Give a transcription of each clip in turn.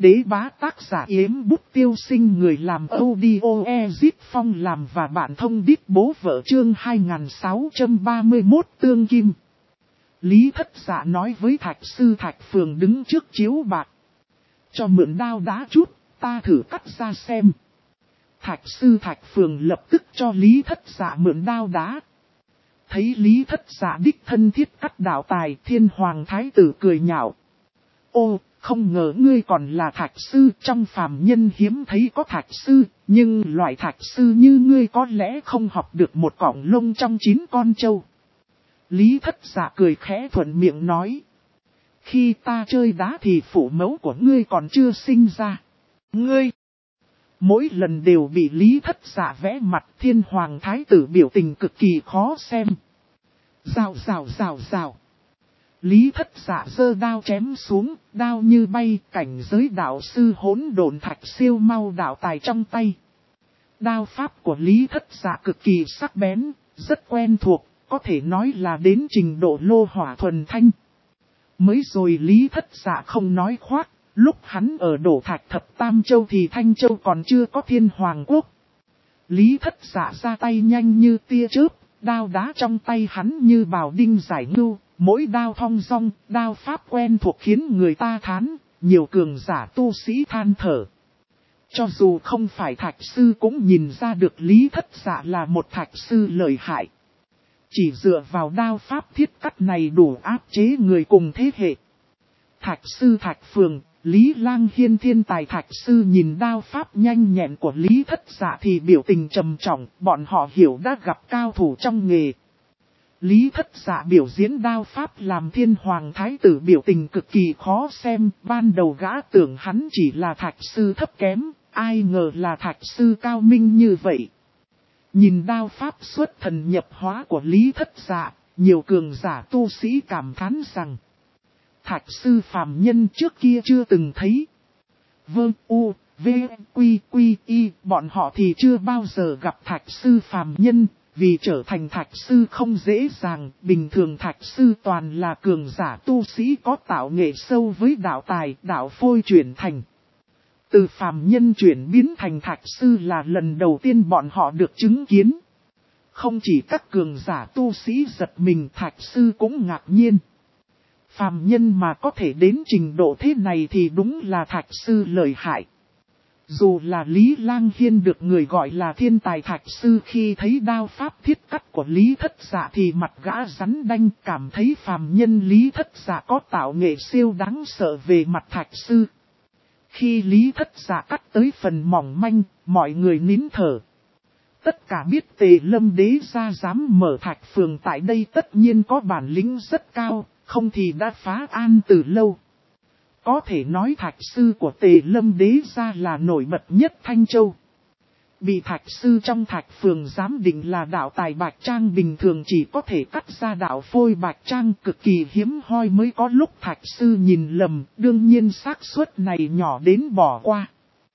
Đế bá tác giả Yếm Bút Tiêu Sinh, người làm audio Ezip Phong làm và bạn thông đít bố vợ, chương 2631 Tương Kim. Lý Thất Dạ nói với Thạch Sư Thạch Phường đứng trước chiếu bạc. Cho mượn đao đá chút, ta thử cắt ra xem. Thạch Sư Thạch Phường lập tức cho Lý Thất Dạ mượn đao đá. Thấy Lý Thất Dạ đích thân thiết cắt đạo tài, Thiên Hoàng Thái tử cười nhạo. Ô, không ngờ ngươi còn là thạch sư, trong phàm nhân hiếm thấy có thạch sư, nhưng loại thạch sư như ngươi có lẽ không học được một cọng lông trong 9 con trâu. Lý Thất Dạ cười khẽ thuận miệng nói. Khi ta chơi đá thì phụ mẫu của ngươi còn chưa sinh ra. Ngươi! Mỗi lần đều bị Lý Thất Dạ vẽ mặt, Thiên Hoàng Thái tử biểu tình cực kỳ khó xem. Rào rào rào rào. Lý Thất Dạ giơ đao chém xuống, đao như bay, cảnh giới đạo sư Hỗn Độn Thạch siêu mau đạo tài trong tay. Đao pháp của Lý Thất Dạ cực kỳ sắc bén, rất quen thuộc, có thể nói là đến trình độ lô hỏa thuần thanh. Mới rồi Lý Thất Dạ không nói khoác, lúc hắn ở Đổ Thạch Thập Tam Châu thì Thanh Châu còn chưa có Thiên Hoàng Quốc. Lý Thất Dạ ra tay nhanh như tia chớp, đao đá trong tay hắn như bào đinh giải ngưu. Mỗi đao thong dong, đao pháp quen thuộc khiến người ta thán, nhiều cường giả tu sĩ than thở. Cho dù không phải thạch sư cũng nhìn ra được Lý Thất Dạ là một thạch sư lợi hại. Chỉ dựa vào đao pháp thiết cắt này đủ áp chế người cùng thế hệ. Thạch sư Thạch Phường, Lý Lang Hiên thiên tài thạch sư nhìn đao pháp nhanh nhẹn của Lý Thất Dạ thì biểu tình trầm trọng, bọn họ hiểu đã gặp cao thủ trong nghề. Lý Thất Dạ biểu diễn đao pháp làm Thiên Hoàng Thái tử biểu tình cực kỳ khó xem, ban đầu gã tưởng hắn chỉ là thạch sư thấp kém, ai ngờ là thạch sư cao minh như vậy. Nhìn đao pháp xuất thần nhập hóa của Lý Thất Dạ, nhiều cường giả tu sĩ cảm thán rằng thạch sư phàm nhân trước kia chưa từng thấy. Vương U, V, Quy, Quy, Y, bọn họ thì chưa bao giờ gặp thạch sư phàm nhân. Vì trở thành thạch sư không dễ dàng, bình thường thạch sư toàn là cường giả tu sĩ có tạo nghệ sâu với đạo tài, đạo phôi chuyển thành. Từ phàm nhân chuyển biến thành thạch sư là lần đầu tiên bọn họ được chứng kiến. Không chỉ các cường giả tu sĩ giật mình, thạch sư cũng ngạc nhiên. Phàm nhân mà có thể đến trình độ thế này thì đúng là thạch sư lợi hại. Dù là Lý Lang Hiên được người gọi là thiên tài thạch sư, khi thấy đao pháp thiết cắt của Lý Thất Dạ thì mặt gã rắn đanh, cảm thấy phàm nhân Lý Thất Dạ có tạo nghệ siêu đáng sợ về mặt thạch sư. Khi Lý Thất Dạ cắt tới phần mỏng manh, mọi người nín thở. Tất cả biết Tề Lâm Đế gia dám mở Thạch Phường tại đây tất nhiên có bản lĩnh rất cao, không thì đã phá an từ lâu. Có thể nói thạch sư của Tề Lâm Đế gia là nổi bật nhất Thanh Châu. Bị thạch sư trong Thạch Phường giám định là đạo tài bạch trang bình thường chỉ có thể cắt ra đạo phôi bạch trang cực kỳ hiếm hoi mới có lúc thạch sư nhìn lầm, đương nhiên xác suất này nhỏ đến bỏ qua.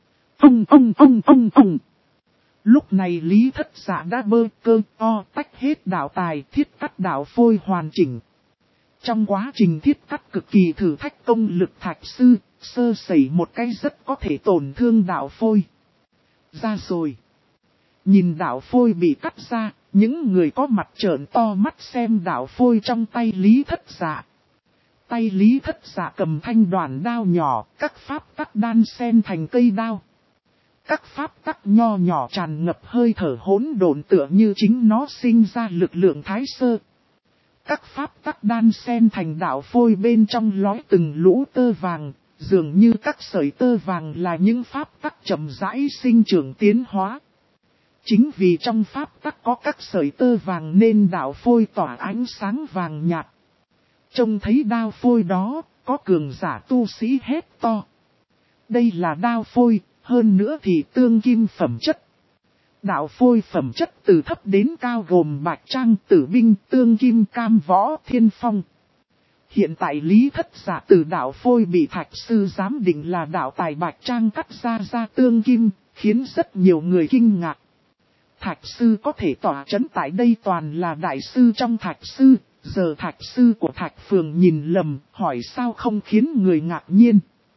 Lúc này Lý Thất Dạ đã bơ cơ o tách hết đạo tài thiết cắt đạo phôi hoàn chỉnh. Trong quá trình thiết cắt cực kỳ thử thách công lực thạch sư, sơ sẩy một cái rất có thể tổn thương đạo phôi. Ra rồi. Nhìn đạo phôi bị cắt ra, những người có mặt trợn to mắt xem đạo phôi trong tay Lý Thất Dạ. Tay Lý Thất Dạ cầm thanh đoàn đao nhỏ, các pháp tắc đan xen thành cây đao. Các pháp tắc nho nhỏ tràn ngập hơi thở hỗn độn tựa như chính nó sinh ra lực lượng thái sơ. Các pháp tắc đan xen thành đạo phôi bên trong lói từng lũ tơ vàng, dường như các sợi tơ vàng là những pháp tắc chậm rãi sinh trưởng tiến hóa. Chính vì trong pháp tắc có các sợi tơ vàng nên đạo phôi tỏa ánh sáng vàng nhạt. Trông thấy đao phôi đó, có cường giả tu sĩ hét to. Đây là đao phôi, hơn nữa thì tương kim phẩm chất. Đạo phôi phẩm chất từ thấp đến cao gồm bạch trang, tử binh, tương kim, cam võ, thiên phong. Hiện tại Lý Thất Dạ từ đạo phôi bị thạch sư giám định là đạo tài bạch trang cắt ra tương kim, khiến rất nhiều người kinh ngạc. Thạch sư có thể tỏa chấn tại đây toàn là đại sư trong thạch sư, giờ thạch sư của Thạch Phường nhìn lầm, hỏi sao không khiến người ngạc nhiên.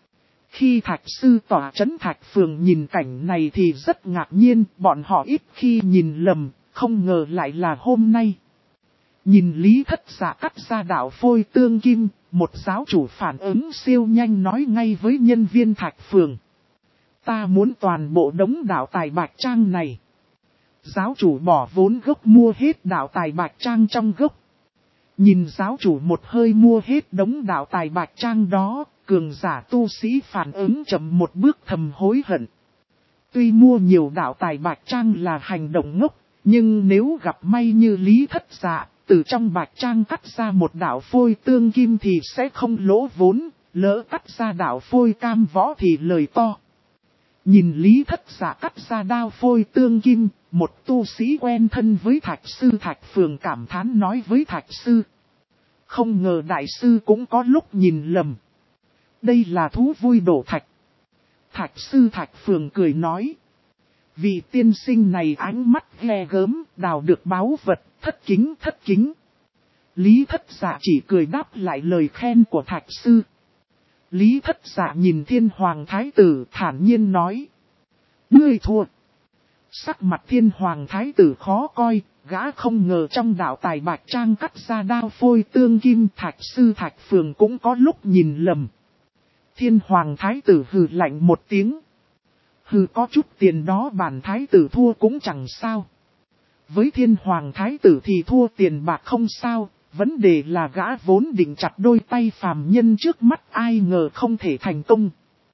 Khi Thạch Sư tỏa trấn Thạch Phường nhìn cảnh này thì rất ngạc nhiên, bọn họ ít khi nhìn lầm, không ngờ lại là hôm nay. Nhìn Lý Thất Dạ cắt ra đạo phôi tương kim, một giáo chủ phản ứng siêu nhanh nói ngay với nhân viên Thạch Phường. Ta muốn toàn bộ đống đạo tài bạch trang này. Giáo chủ bỏ vốn gốc mua hết đạo tài bạch trang trong gốc. Nhìn giáo chủ một hơi mua hết đống đạo tài bạch trang đó, cường giả tu sĩ phản ứng chậm một bước thầm hối hận. Tuy mua nhiều đạo tài bạch trang là hành động ngốc, nhưng nếu gặp may như Lý Thất Dạ, từ trong bạch trang cắt ra một đạo phôi tương kim thì sẽ không lỗ vốn, lỡ cắt ra đạo phôi cam võ thì lời to. Nhìn Lý Thất Dạ cắt ra đao phôi tương kim, một tu sĩ quen thân với Thạch Sư Thạch Phường cảm thán nói với Thạch Sư. Không ngờ đại sư cũng có lúc nhìn lầm. Đây là thú vui đổ thạch. Thạch Sư Thạch Phường cười nói. Vị tiên sinh này ánh mắt ghê gớm, đào được báu vật, thất kính. Lý Thất Dạ chỉ cười đáp lại lời khen của Thạch Sư. Lý Thất Dạ nhìn Thiên Hoàng Thái Tử thản nhiên nói. Ngươi thua. Sắc mặt Thiên Hoàng Thái Tử khó coi, gã không ngờ trong đạo tài bạch trang cắt ra đao phôi tương kim. Thạch Sư Thạch Phường cũng có lúc nhìn lầm. Thiên Hoàng Thái Tử hừ lạnh một tiếng. Hừ, có chút tiền đó bản Thái Tử thua cũng chẳng sao. Với Thiên Hoàng Thái Tử thì thua tiền bạc không sao. Vấn đề là gã vốn định chặt đôi tay phàm nhân trước mắt, ai ngờ không thể thành công.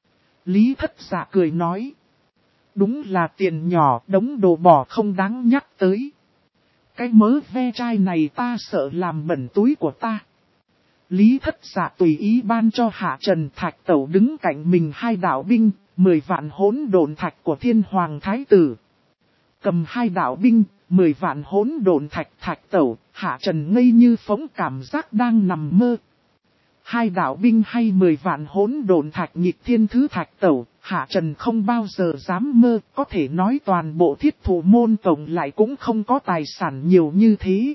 Lý Thất Dạ cười nói. Đúng là tiền nhỏ, đống đồ bỏ không đáng nhắc tới. Cái mớ ve chai này ta sợ làm bẩn túi của ta. Lý Thất Dạ tùy ý ban cho Hạ Trần Thạch Tẩu đứng cạnh mình 2 đạo binh, 10 vạn hỗn độn thạch của Thiên Hoàng Thái Tử. Cầm 2 đạo binh, 10 vạn hỗn độn thạch. Thạch Tẩu, Hạ Trần ngây như phóng, cảm giác đang nằm mơ. 2 đạo binh hay 10 vạn hỗn độn thạch nghịch thiên thứ. Thạch Tẩu, Hạ Trần không bao giờ dám mơ, có thể nói toàn bộ Thiết Thủ môn tổng lại cũng không có tài sản nhiều như thế.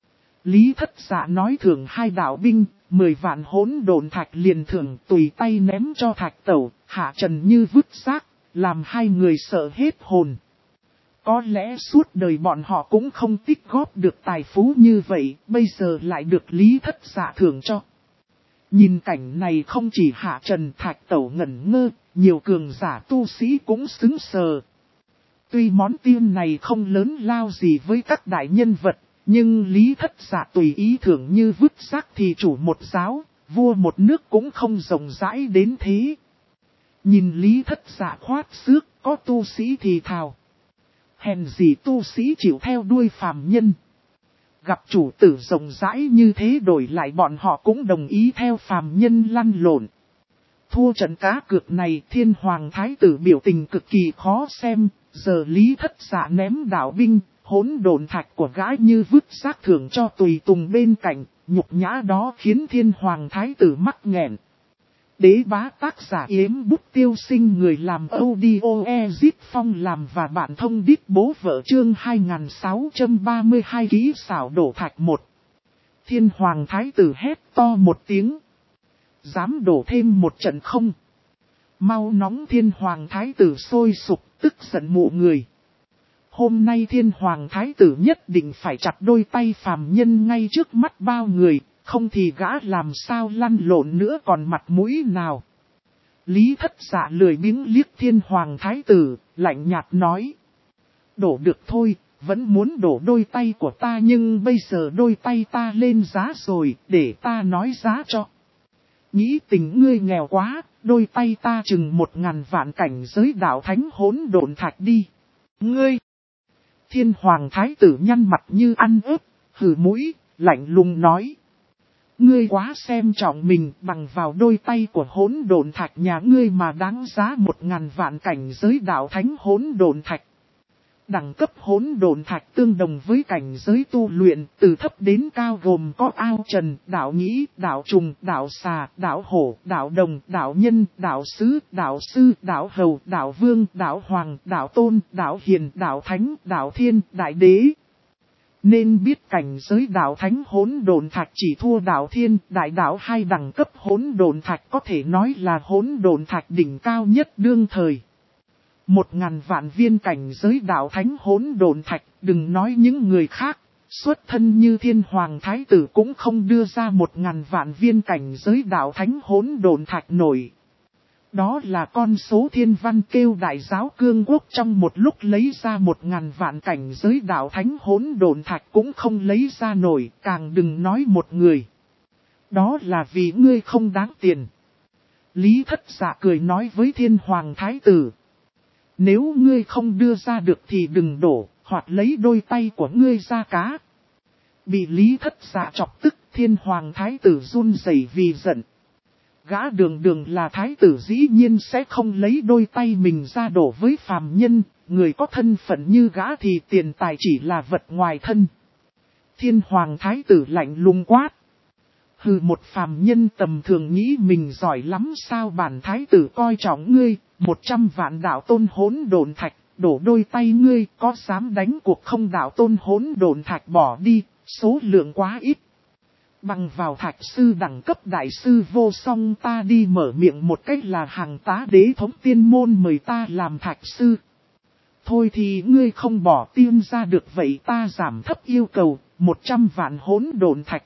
Lý Thất Dạ nói thưởng 2 đạo binh, 10 vạn hỗn độn thạch liền thưởng, tùy tay ném cho Thạch Tẩu, Hạ Trần như vứt xác, làm 2 người sợ hết hồn. Có lẽ suốt đời bọn họ cũng không tích góp được tài phú như vậy, bây giờ lại được Lý Thất Dạ thưởng cho. Nhìn cảnh này không chỉ Hạ Trần Thạch Tẩu ngẩn ngơ, nhiều cường giả tu sĩ cũng sững sờ. Tuy món tiền này không lớn lao gì với các đại nhân vật, nhưng Lý Thất Dạ tùy ý thưởng như vứt xác thì chủ một giáo, vua một nước cũng không rộng rãi đến thế. Nhìn Lý Thất Dạ khoát xước, có tu sĩ thì thào. Hèn gì tu sĩ chịu theo đuôi phàm nhân. Gặp chủ tử rộng rãi như thế đổi lại bọn họ cũng đồng ý theo phàm nhân lăn lộn. Thua trận cá cược này, Thiên Hoàng Thái Tử biểu tình cực kỳ khó xem, giờ Lý Thất Dạ ném đạo binh, hỗn độn thạch của gã như vứt xác thưởng cho tùy tùng bên cạnh, nhục nhã đó khiến Thiên Hoàng Thái Tử mắc nghẹn. Đế bá tác giả Yếm Bút Tiêu Sinh, người làm audio Ezit Phong làm và bạn thông đít bố vợ, chương 2632 ký xảo đổ thạch 1. Thiên Hoàng Thái Tử hét to một tiếng. Dám đổ thêm một trận không? Mau nóng! Thiên Hoàng Thái Tử sôi sục, tức giận mụ người. Hôm nay Thiên Hoàng Thái Tử nhất định phải chặt đôi tay phàm nhân ngay trước mắt bao người. Không thì gã làm sao lăn lộn nữa còn mặt mũi nào. Lý Thất Dạ lười biếng liếc Thiên Hoàng Thái Tử, lạnh nhạt nói. Đổ được thôi, vẫn muốn đổ đôi tay của ta, nhưng bây giờ đôi tay ta lên giá rồi, để ta nói giá cho. Nghĩ tình ngươi nghèo quá, đôi tay ta chừng 1000 vạn cảnh giới đạo thánh hỗn độn thạch đi. Ngươi! Thiên Hoàng Thái Tử nhăn mặt như ăn ớt, hừ mũi, lạnh lùng nói. Ngươi quá xem trọng mình, bằng vào đôi tay của hỗn độn thạch nhà ngươi mà đáng giá 1000 vạn cảnh giới đạo thánh hỗn độn thạch. Đẳng cấp hỗn độn thạch tương đồng với cảnh giới tu luyện, từ thấp đến cao gồm có ao trần, đạo nhĩ, đạo trùng, đạo xà, đạo hổ, đạo đồng, đạo nhân, đạo sứ, đạo sư, đạo hầu, đạo vương, đạo hoàng, đạo tôn, đạo hiền, đạo thánh, đạo thiên, đại đế. Nên biết cảnh giới đạo thánh hỗn độn thạch chỉ thua đạo thiên, đại đạo hai đẳng cấp hỗn độn thạch có thể nói là hỗn độn thạch đỉnh cao nhất đương thời. 1000 vạn viên cảnh giới đạo thánh hỗn độn thạch, đừng nói những người khác, xuất thân như Thiên Hoàng Thái Tử cũng không đưa ra 1000 vạn viên cảnh giới đạo thánh hỗn độn thạch nổi. Đó là con số thiên văn kêu đại giáo cương quốc trong một lúc lấy ra 1000 vạn cảnh giới đạo thánh hỗn độn thạch cũng không lấy ra nổi, càng đừng nói một người. Đó là vì ngươi không đáng tiền. Lý Thất Dạ cười nói với Thiên Hoàng Thái Tử. Nếu ngươi không đưa ra được thì đừng đổ, hoặc lấy đôi tay của ngươi ra cá. Bị Lý Thất Dạ chọc tức, Thiên Hoàng Thái Tử run rẩy vì giận. Gã đường đường là thái tử dĩ nhiên sẽ không lấy đôi tay mình ra đổ với phàm nhân, người có thân phận như gã thì tiền tài chỉ là vật ngoài thân. Thiên Hoàng Thái Tử lạnh lùng quát. Hừ, một phàm nhân tầm thường nghĩ mình giỏi lắm sao? Bản thái tử coi trọng ngươi, 100 vạn đạo tôn hỗn độn thạch, đổ đôi tay ngươi, có dám đánh cuộc không? Đạo tôn hỗn độn thạch bỏ đi, số lượng quá ít. Bằng vào thạch sư đẳng cấp đại sư vô song, ta đi mở miệng một cách là hàng tá đế thống tiên môn mời ta làm thạch sư. Thôi thì ngươi không bỏ tiên ra được, vậy ta giảm thấp yêu cầu, 100 vạn hỗn độn thạch.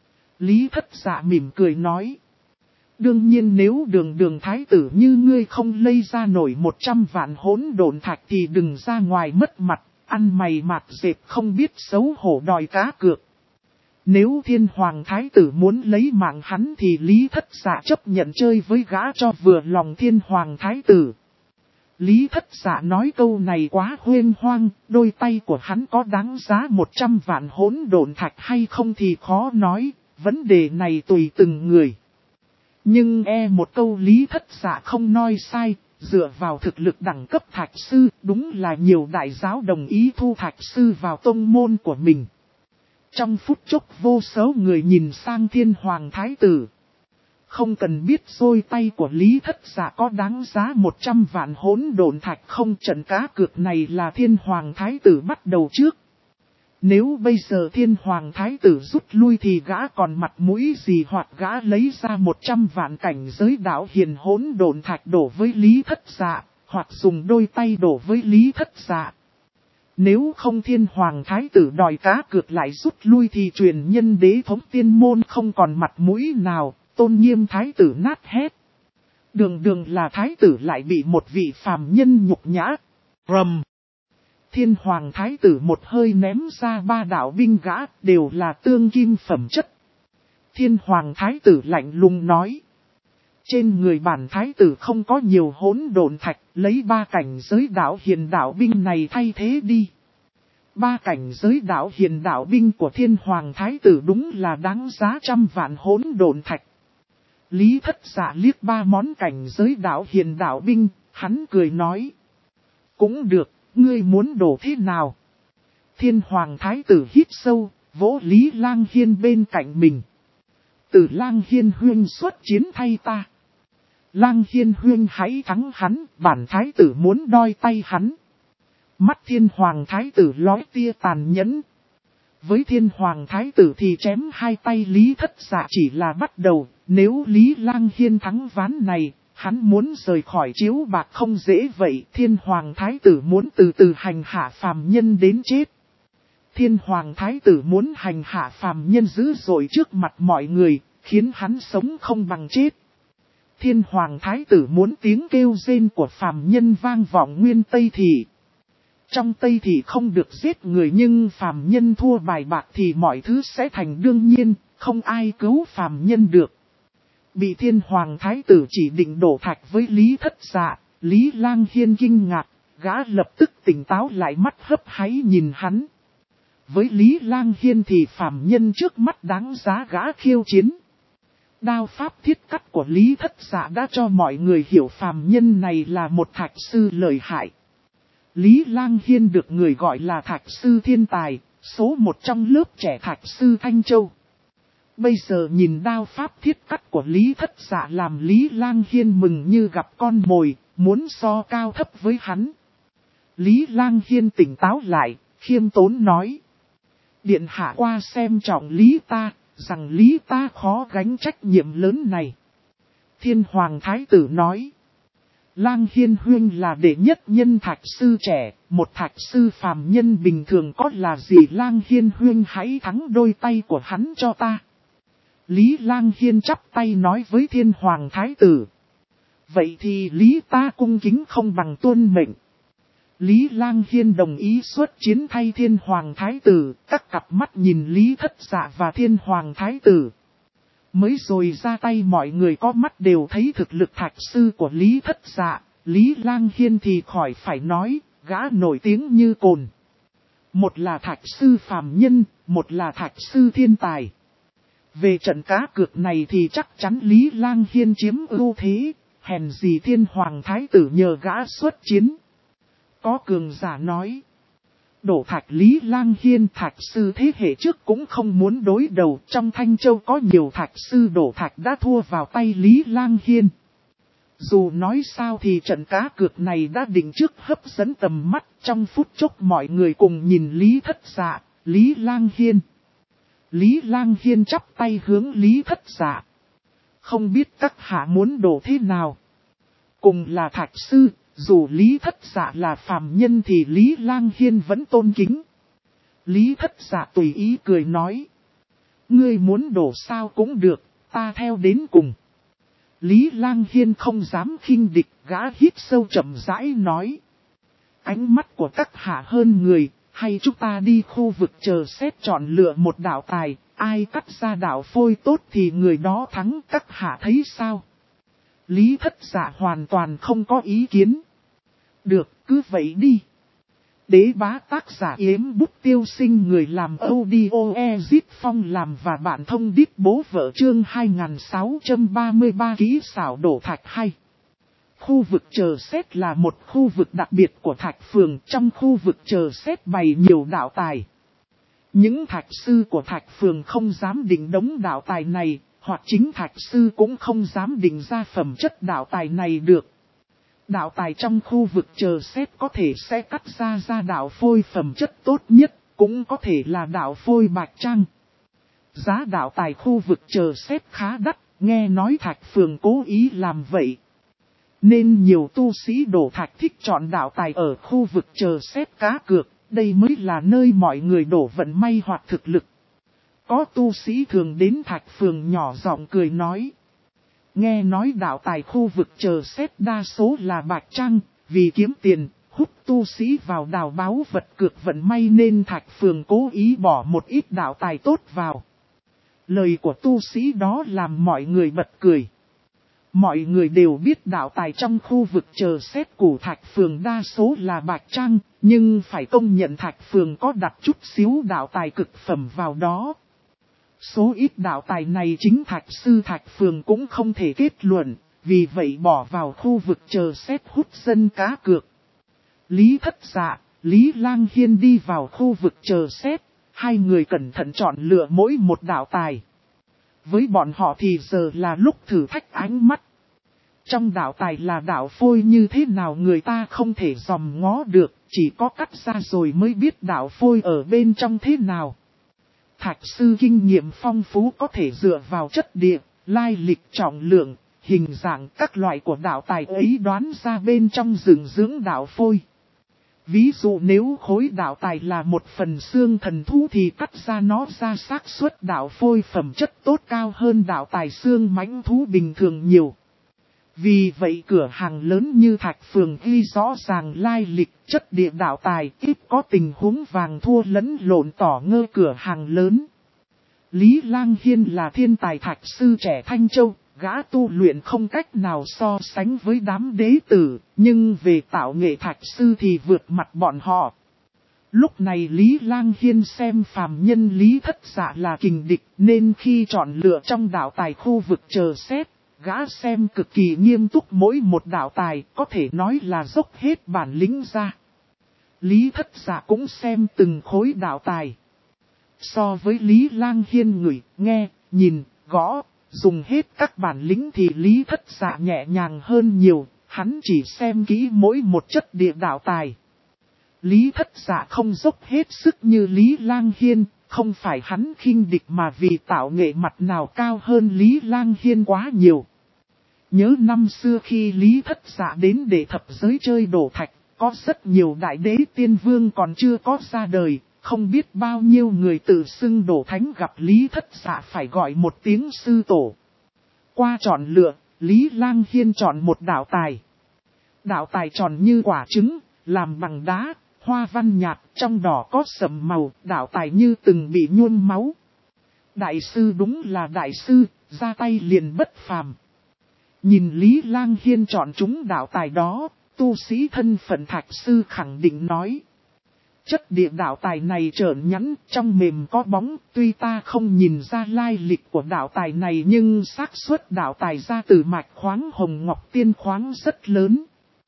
Lý Thất Dạ mỉm cười nói. Đương nhiên nếu đường thái tử như ngươi không lấy ra nổi 100 vạn hỗn độn thạch thì đừng ra ngoài mất mặt, ăn mày mạt dẹp không biết xấu hổ đòi cá cược. Nếu Thiên Hoàng Thái Tử muốn lấy mạng hắn thì Lý Thất Dạ chấp nhận chơi với gã cho vừa lòng Thiên Hoàng Thái Tử. Lý Thất Dạ nói câu này quá huênh hoang, đôi tay của hắn có đáng giá 100 vạn hỗn độn thạch hay không thì khó nói, vấn đề này tùy từng người. Nhưng một câu Lý Thất Dạ không nói sai, dựa vào thực lực đẳng cấp thạch sư, đúng là nhiều đại giáo đồng ý thu thạch sư vào tông môn của mình. Trong phút chốc vô số người nhìn sang Thiên Hoàng Thái Tử. Không cần biết đôi tay của Lý Thất Dạ có đáng giá 100 vạn hỗn độn thạch không, trận cá cược này là Thiên Hoàng Thái Tử bắt đầu trước. Nếu bây giờ Thiên Hoàng Thái Tử rút lui thì gã còn mặt mũi gì, hoặc gã lấy ra 100 vạn cảnh giới đạo hiền hỗn độn thạch đổ với Lý Thất Dạ, hoặc dùng đôi tay đổ với Lý Thất Dạ. Nếu không Thiên Hoàng Thái Tử đòi cá cược lại rút lui thì truyền nhân đế thống tiên môn không còn mặt mũi nào, tôn nghiêm Thái Tử nát hết. Đường là Thái Tử lại bị một vị phàm nhân nhục nhã. Rầm! Thiên Hoàng Thái Tử một hơi ném ra 3 đạo binh gã, đều là tương kim phẩm chất. Thiên Hoàng Thái Tử lạnh lùng nói. Trên người bản Thái Tử không có nhiều hỗn độn thạch, lấy 3 cảnh giới đạo hiền đạo binh này thay thế đi. 3 cảnh giới đạo hiền đạo binh của Thiên Hoàng Thái Tử đúng là đáng giá 100 vạn hỗn độn thạch. Lý Thất Dạ liếc 3 món cảnh giới đạo hiền đạo binh, hắn cười nói. Cũng được, ngươi muốn đổ thế nào? Thiên Hoàng Thái Tử hít sâu, vỗ Lý Lang Hiên bên cạnh mình. Từ Lang Hiên huyên xuất chiến thay ta. Lang Hiên huyên hãy thắng hắn, bản Thái Tử muốn đoi tay hắn. Mắt Thiên Hoàng Thái Tử lóe tia tàn nhẫn. Với Thiên Hoàng Thái Tử thì chém 2 tay Lý Thất Dạ chỉ là bắt đầu, nếu Lý Lang Hiên thắng ván này, hắn muốn rời khỏi chiếu bạc không dễ vậy. Thiên Hoàng Thái Tử muốn từ từ hành hạ phàm nhân đến chết. Thiên Hoàng Thái Tử muốn hành hạ phàm nhân dữ dội trước mặt mọi người, khiến hắn sống không bằng chết. Thiên Hoàng Thái Tử muốn tiếng kêu rên của phàm nhân vang vọng nguyên Tây Thị. Trong Tây Thị không được giết người, nhưng phàm nhân thua bài bạc thì mọi thứ sẽ thành đương nhiên, không ai cứu phàm nhân được. Bị Thiên Hoàng Thái Tử chỉ định đổ thạch với Lý Thất Dạ, Lý Lang Hiên kinh ngạc, gã lập tức tỉnh táo lại, mắt hấp háy nhìn hắn. Với Lý Lang Hiên thì phàm nhân trước mắt đáng giá gã khiêu chiến. Đao pháp thiết cắt của Lý Thất Dạ đã cho mọi người hiểu phàm nhân này là một thạch sư lợi hại. Lý Lang Hiên được người gọi là thạch sư thiên tài, số 1 trong lớp trẻ thạch sư Thanh Châu. Bây giờ nhìn đao pháp thiết cắt của Lý Thất Dạ làm Lý Lang Hiên mừng như gặp con mồi, muốn so cao thấp với hắn. Lý Lang Hiên tỉnh táo lại, khiêm tốn nói. điện hạ qua xem trọng Lý ta, rằng Lý ta khó gánh trách nhiệm lớn này. Thiên Hoàng Thái tử nói. Lang Hiên Huynh là đệ nhất nhân thạch sư trẻ, một thạch sư phàm nhân bình thường có là gì Lang Hiên Huynh hãy thắng đôi tay của hắn cho ta. Lý Lang Hiên chắp tay nói với Thiên Hoàng Thái tử. Vậy thì Lý ta cung kính không bằng tuân mệnh. Lý Lang Hiên đồng ý xuất chiến thay Thiên Hoàng Thái tử, các cặp mắt nhìn Lý Thất Dạ và Thiên Hoàng Thái tử. Mới rồi ra tay mọi người có mắt đều thấy thực lực thạch sư của Lý Thất Dạ, Lý Lang Hiên thì khỏi phải nói, gã nổi tiếng như cồn. Một là thạch sư phàm nhân, một là thạch sư thiên tài. Về trận cá cược này thì chắc chắn Lý Lang Hiên chiếm ưu thế, hèn gì Thiên Hoàng Thái tử nhờ gã xuất chiến. Có cường giả nói. Đổ thạch Lý Lang Hiên thạch sư thế hệ trước cũng không muốn đối đầu. Trong Thanh Châu có nhiều thạch sư đổ thạch đã thua vào tay Lý Lang Hiên. Dù nói sao thì trận cá cược này đã định trước hấp dẫn tầm mắt. Trong phút chốc mọi người cùng nhìn Lý Thất Dạ, Lý Lang Hiên. Lý Lang Hiên chắp tay hướng Lý Thất Dạ. Không biết các hạ muốn đổ thế nào. Cùng là thạch sư. Dù Lý Thất Dạ là phàm nhân thì Lý Lang Hiên vẫn tôn kính. Lý Thất Dạ tùy ý cười nói. Ngươi muốn đổ sao cũng được, ta theo đến cùng. Lý Lang Hiên không dám khinh địch, gã hít sâu chậm rãi nói. Ánh mắt của các hạ hơn người, hay chúng ta đi khu vực chờ xét chọn lựa một đạo tài, ai cắt ra đạo phôi tốt thì người đó thắng, các hạ thấy sao? Lý Thất Dạ hoàn toàn không có ý kiến. Được, cứ vậy đi. Đế bá tác giả Yếm Bút Tiêu Sinh người làm audio Ezit Phong làm và bạn thông điệp bố vợ chương 2633 ký xảo đổ thạch hay. Khu vực chờ xét là một khu vực đặc biệt của thạch phường. Trong khu vực chờ xét bày nhiều đạo tài. Những thạch sư của thạch phường không dám định đống đạo tài này, hoặc chính thạch sư cũng không dám định ra phẩm chất đạo tài này được. Đạo tài trong khu vực chờ xét có thể sẽ cắt ra đạo phôi phẩm chất tốt nhất, cũng có thể là đạo phôi bạch trang. Giá đạo tài khu vực chờ xét khá đắt, nghe nói thạch phường cố ý làm vậy. Nên nhiều tu sĩ đổ thạch thích chọn đạo tài ở khu vực chờ xét cá cược, đây mới là nơi mọi người đổ vận may hoặc thực lực. Có tu sĩ thường đến thạch phường nhỏ giọng cười nói. Nghe nói đạo tài khu vực chờ xét đa số là bạch trang, vì kiếm tiền, hút tu sĩ vào đào báu vật cược vận may nên thạch phường cố ý bỏ một ít đạo tài tốt vào. Lời của tu sĩ đó làm mọi người bật cười. Mọi người đều biết đạo tài trong khu vực chờ xét của thạch phường đa số là bạch trang, nhưng phải công nhận thạch phường có đặt chút xíu đạo tài cực phẩm vào đó. Số ít đạo tài này chính thạch sư thạch phường cũng không thể kết luận, vì vậy bỏ vào khu vực chờ xét hút dân cá cược. Lý Thất Dạ, Lý Lang Hiên đi vào khu vực chờ xét, hai người cẩn thận chọn lựa mỗi một đạo tài. Với bọn họ thì giờ là lúc thử thách ánh mắt. Trong đạo tài là đạo phôi như thế nào người ta không thể dòm ngó được, chỉ có cắt ra rồi mới biết đạo phôi ở bên trong thế nào. Thạch sư kinh nghiệm phong phú có thể dựa vào chất địa, lai lịch trọng lượng, hình dạng các loại của đạo tài ấy đoán ra bên trong rừng dưỡng đạo phôi. Ví dụ nếu khối đạo tài là một phần xương thần thú thì cắt ra nó ra xác suất đạo phôi phẩm chất tốt cao hơn đạo tài xương mãnh thú bình thường nhiều. Vì vậy cửa hàng lớn như thạch phường ghi rõ ràng lai lịch chất địa đạo tài ít có tình huống vàng thua lẫn lộn tỏ ngơ cửa hàng lớn. Lý Lang Hiên là thiên tài thạch sư trẻ Thanh Châu, gã tu luyện không cách nào so sánh với đám đế tử, nhưng về tạo nghệ thạch sư thì vượt mặt bọn họ. Lúc này Lý Lang Hiên xem phàm nhân Lý Thất Dạ là kình địch nên khi chọn lựa trong đạo tài khu vực chờ xét, gã xem cực kỳ nghiêm túc mỗi một đạo tài, có thể nói là dốc hết bản lĩnh ra. Lý Thất Dạ cũng xem từng khối đạo tài. So với Lý Lang Hiên ngửi, nghe, nhìn, gõ, dùng hết các bản lĩnh thì Lý Thất Dạ nhẹ nhàng hơn nhiều, hắn chỉ xem kỹ mỗi một chất địa đạo tài. Lý Thất Dạ không dốc hết sức như Lý Lang Hiên, Không phải hắn khinh địch mà vì tạo nghệ mặt nào cao hơn Lý Lang Hiên quá nhiều. Nhớ năm xưa khi Lý Thất Dạ đến để thập giới chơi đổ thạch, có rất nhiều đại đế tiên vương còn chưa có ra đời, không biết bao nhiêu người tự xưng đổ thánh gặp Lý Thất Dạ phải gọi một tiếng sư tổ. Qua chọn lựa, Lý Lang Hiên chọn một đạo tài. Đạo tài tròn như quả trứng, làm bằng đá, hoa văn nhạt, trong đỏ có sẫm màu, đạo tài như từng bị nhuôn máu. Đại sư đúng là đại sư, ra tay liền bất phàm. Nhìn Lý Lang Hiên chọn chúng đạo tài đó, tu sĩ thân phận thạch sư khẳng định nói. Chất địa đạo tài này trởn nhẵn, trong mềm có bóng, tuy ta không nhìn ra lai lịch của đạo tài này nhưng xác suất đạo tài ra từ mạch khoáng hồng ngọc tiên khoáng rất lớn.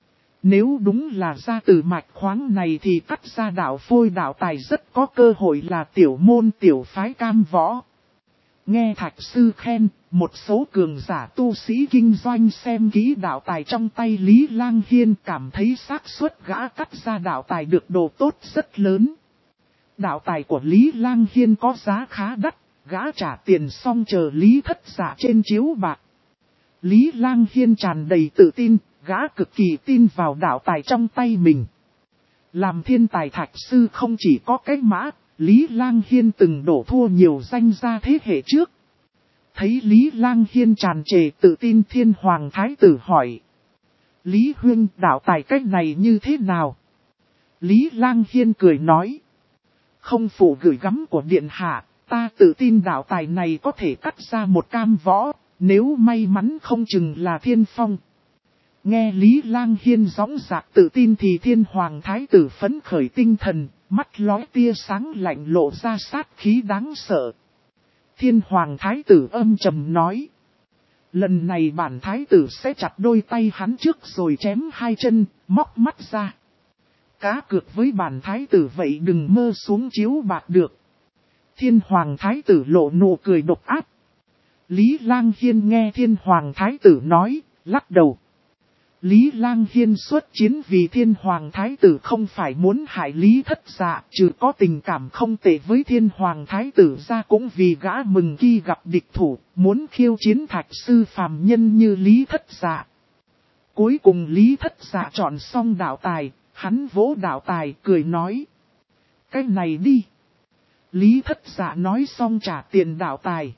Nếu đúng là ra từ mạch khoáng này thì cắt ra đạo phôi đạo tài rất có cơ hội là tiểu môn tiểu phái cam võ. Nghe thạch sư khen, một số cường giả tu sĩ kinh doanh xem kỹ đạo tài trong tay Lý Lang Hiên cảm thấy xác suất gã cắt ra đạo tài được đồ tốt rất lớn. Đạo tài của Lý Lang Hiên có giá khá đắt, gã trả tiền xong chờ Lý Thất Dạ trên chiếu bạc. Lý Lang Hiên tràn đầy tự tin, gã cực kỳ tin vào đạo tài trong tay mình. Làm thiên tài thạch sư không chỉ có cái mã, Lý Lang Hiên từng đổ thua nhiều danh gia thế hệ trước. Thấy Lý Lang Hiên tràn trề tự tin, Thiên Hoàng Thái tử hỏi. Lý huynh, đạo tài cách này như thế nào? Lý Lang Hiên cười nói. Không phụ gửi gắm của điện hạ, ta tự tin đạo tài này có thể cắt ra một cam võ, nếu may mắn không chừng là thiên phong. Nghe Lý Lang Hiên dõng dạc tự tin thì Thiên Hoàng Thái tử phấn khởi tinh thần, mắt lóe tia sáng lạnh lộ ra sát khí đáng sợ. Thiên Hoàng Thái tử âm trầm nói. Lần này bản Thái tử sẽ chặt đôi tay hắn trước rồi chém hai chân, móc mắt ra. Cá cược với bản Thái tử vậy đừng mơ xuống chiếu bạc được. Thiên Hoàng Thái tử lộ nụ cười độc ác. Lý Lang Hiên nghe Thiên Hoàng Thái tử nói, lắc đầu. Lý Lang Hiên xuất chiến vì Thiên Hoàng Thái tử không phải muốn hại Lý Thất Dạ, trừ có tình cảm không tệ với Thiên Hoàng Thái tử ra cũng vì gã mừng khi gặp địch thủ, muốn khiêu chiến thạch sư phàm nhân như Lý Thất Dạ. Cuối cùng Lý Thất Dạ chọn xong đạo tài, hắn vỗ đạo tài cười nói. Cái này đi. Lý Thất Dạ nói xong trả tiền đạo tài.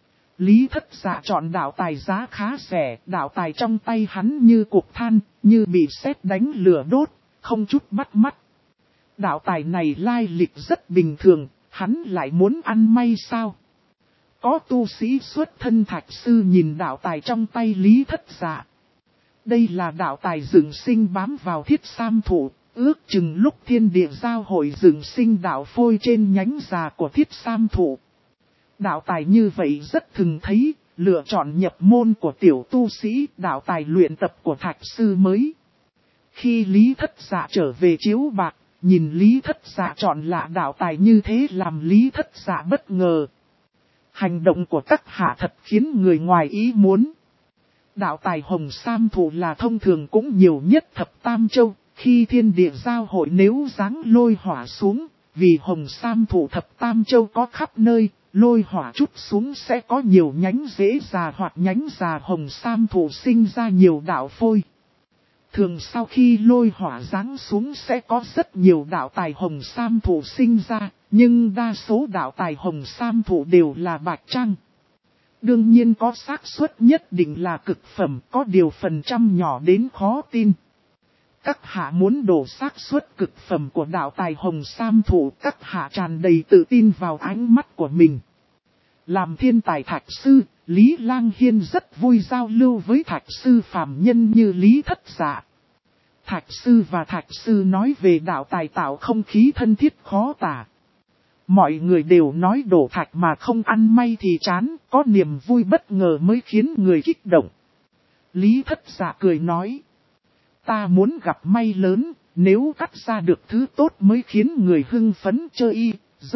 Lý Thất Dạ chọn đạo tài giá khá rẻ, đạo tài trong tay hắn như cục than, như bị sét đánh lửa đốt, không chút bắt mắt. Đạo tài này lai lịch rất bình thường, hắn lại muốn ăn may sao? Có tu sĩ xuất thân thạch sư nhìn đạo tài trong tay Lý Thất Dạ. Đây là đạo tài dựng sinh bám vào thiết sam thụ, ước chừng lúc thiên địa giao hội dựng sinh đạo phôi trên nhánh già của thiết sam thụ. Đạo tài như vậy rất thường thấy, lựa chọn nhập môn của tiểu tu sĩ, đạo tài luyện tập của thạch sư mới. Khi Lý Thất Dạ trở về chiếu bạc, nhìn Lý Thất Dạ chọn lạ đạo tài như thế làm Lý Thất Dạ bất ngờ. Hành động của các hạ thật khiến người ngoài ý muốn. Đạo tài hồng sam thụ là thông thường cũng nhiều nhất thập tam châu, khi thiên địa giao hội nếu giáng lôi hỏa xuống, vì hồng sam thụ thập tam châu có khắp nơi. Lôi hỏa chút xuống sẽ có nhiều nhánh rễ già hoặc nhánh già hồng sam thụ sinh ra nhiều đạo phôi. Thường sau khi lôi hỏa giáng xuống sẽ có rất nhiều đạo tài hồng sam thụ sinh ra, nhưng đa số đạo tài hồng sam thụ đều là bạch trăng. Đương nhiên có xác suất nhất định là cực phẩm, có điều phần trăm nhỏ đến khó tin. Các hạ muốn đổ xác suất cực phẩm của đạo tài hồng sam thụ, các hạ tràn đầy tự tin vào ánh mắt của mình. Làm thiên tài thạch sư, Lý Lang Hiên rất vui giao lưu với thạch sư phàm nhân như Lý Thất Dạ. Thạch sư và thạch sư nói về đạo tài tạo không khí thân thiết khó tả. Mọi người đều nói đổ thạch mà không ăn may thì chán, có niềm vui bất ngờ mới khiến người kích động. Lý Thất Dạ cười nói. Ta muốn gặp may lớn, nếu cắt ra được thứ tốt mới khiến người hưng phấn chơi y,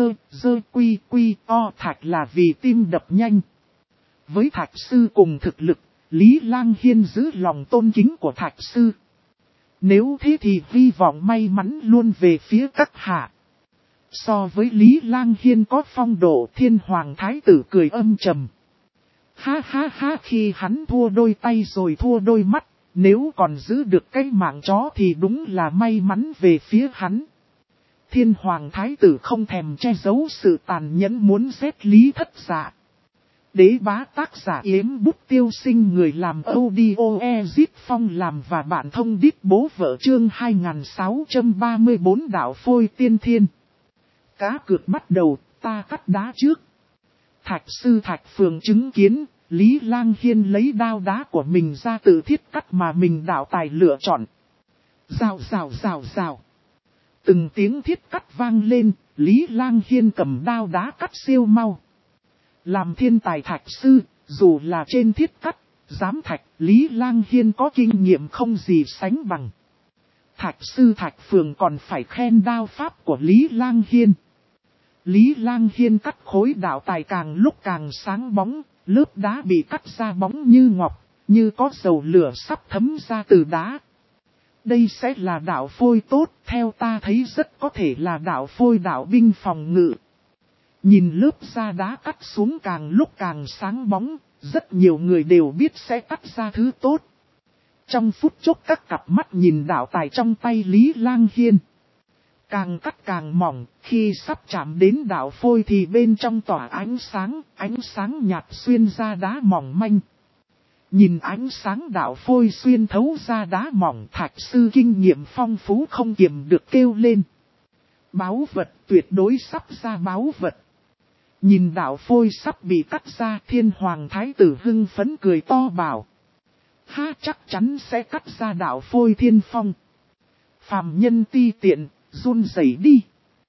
quy o thạch là vì tim đập nhanh. Với thạch sư cùng thực lực, Lý Lang Hiên giữ lòng tôn kính của thạch sư. Nếu thế thì hy vọng may mắn luôn về phía các hạ. So với Lý Lang Hiên có phong độ, Thiên Hoàng Thái tử cười âm trầm. Ha ha ha, khi hắn thua đôi tay rồi thua đôi mắt, nếu còn giữ được cái mạng chó thì đúng là may mắn về phía hắn. Thiên Hoàng Thái tử không thèm che giấu sự tàn nhẫn muốn giết Lý Thất Dạ. Đế bá tác giả Yếm Bút Tiêu Sinh, người làm audio Ezit Phong làm và bạn thông đít bố vợ, chương 2634 đạo phôi tiên thiên. Cá cược bắt đầu, ta cắt đá trước. Thạch sư Thạch Phường chứng kiến, Lý Lang Hiên lấy đao đá của mình ra tự thiết cắt mà mình đạo tài lựa chọn. Rào rào rào rào. Từng tiếng thiết cắt vang lên, Lý Lang Hiên cầm đao đá cắt siêu mau. Làm thiên tài thạch sư, dù là trên thiết cắt, giám thạch, Lý Lang Hiên có kinh nghiệm không gì sánh bằng. Thạch sư Thạch Phường còn phải khen đao pháp của Lý Lang Hiên. Lý Lang Hiên cắt khối đạo tài càng lúc càng sáng bóng, lớp đá bị cắt ra bóng như ngọc, như có dầu lửa sắp thấm ra từ đá. Đây sẽ là đạo phôi tốt, theo ta thấy rất có thể là đạo phôi đạo binh phòng ngự. Nhìn lớp da đá cắt xuống càng lúc càng sáng bóng, rất nhiều người đều biết sẽ cắt ra thứ tốt. Trong phút chốc các cặp mắt nhìn đạo tài trong tay Lý Lang Hiên. Càng cắt càng mỏng, khi sắp chạm đến đạo phôi thì bên trong tỏa ánh sáng nhạt xuyên ra đá mỏng manh. Nhìn ánh sáng đạo phôi xuyên thấu ra đá mỏng, thạch sư kinh nghiệm phong phú không kiềm được kêu lên. Báu vật, tuyệt đối sắp ra báu vật. Nhìn đạo phôi sắp bị cắt ra, Thiên Hoàng Thái tử hưng phấn cười to bảo. Ha, chắc chắn sẽ cắt ra đạo phôi thiên phong. Phàm nhân ti tiện, run rẩy đi.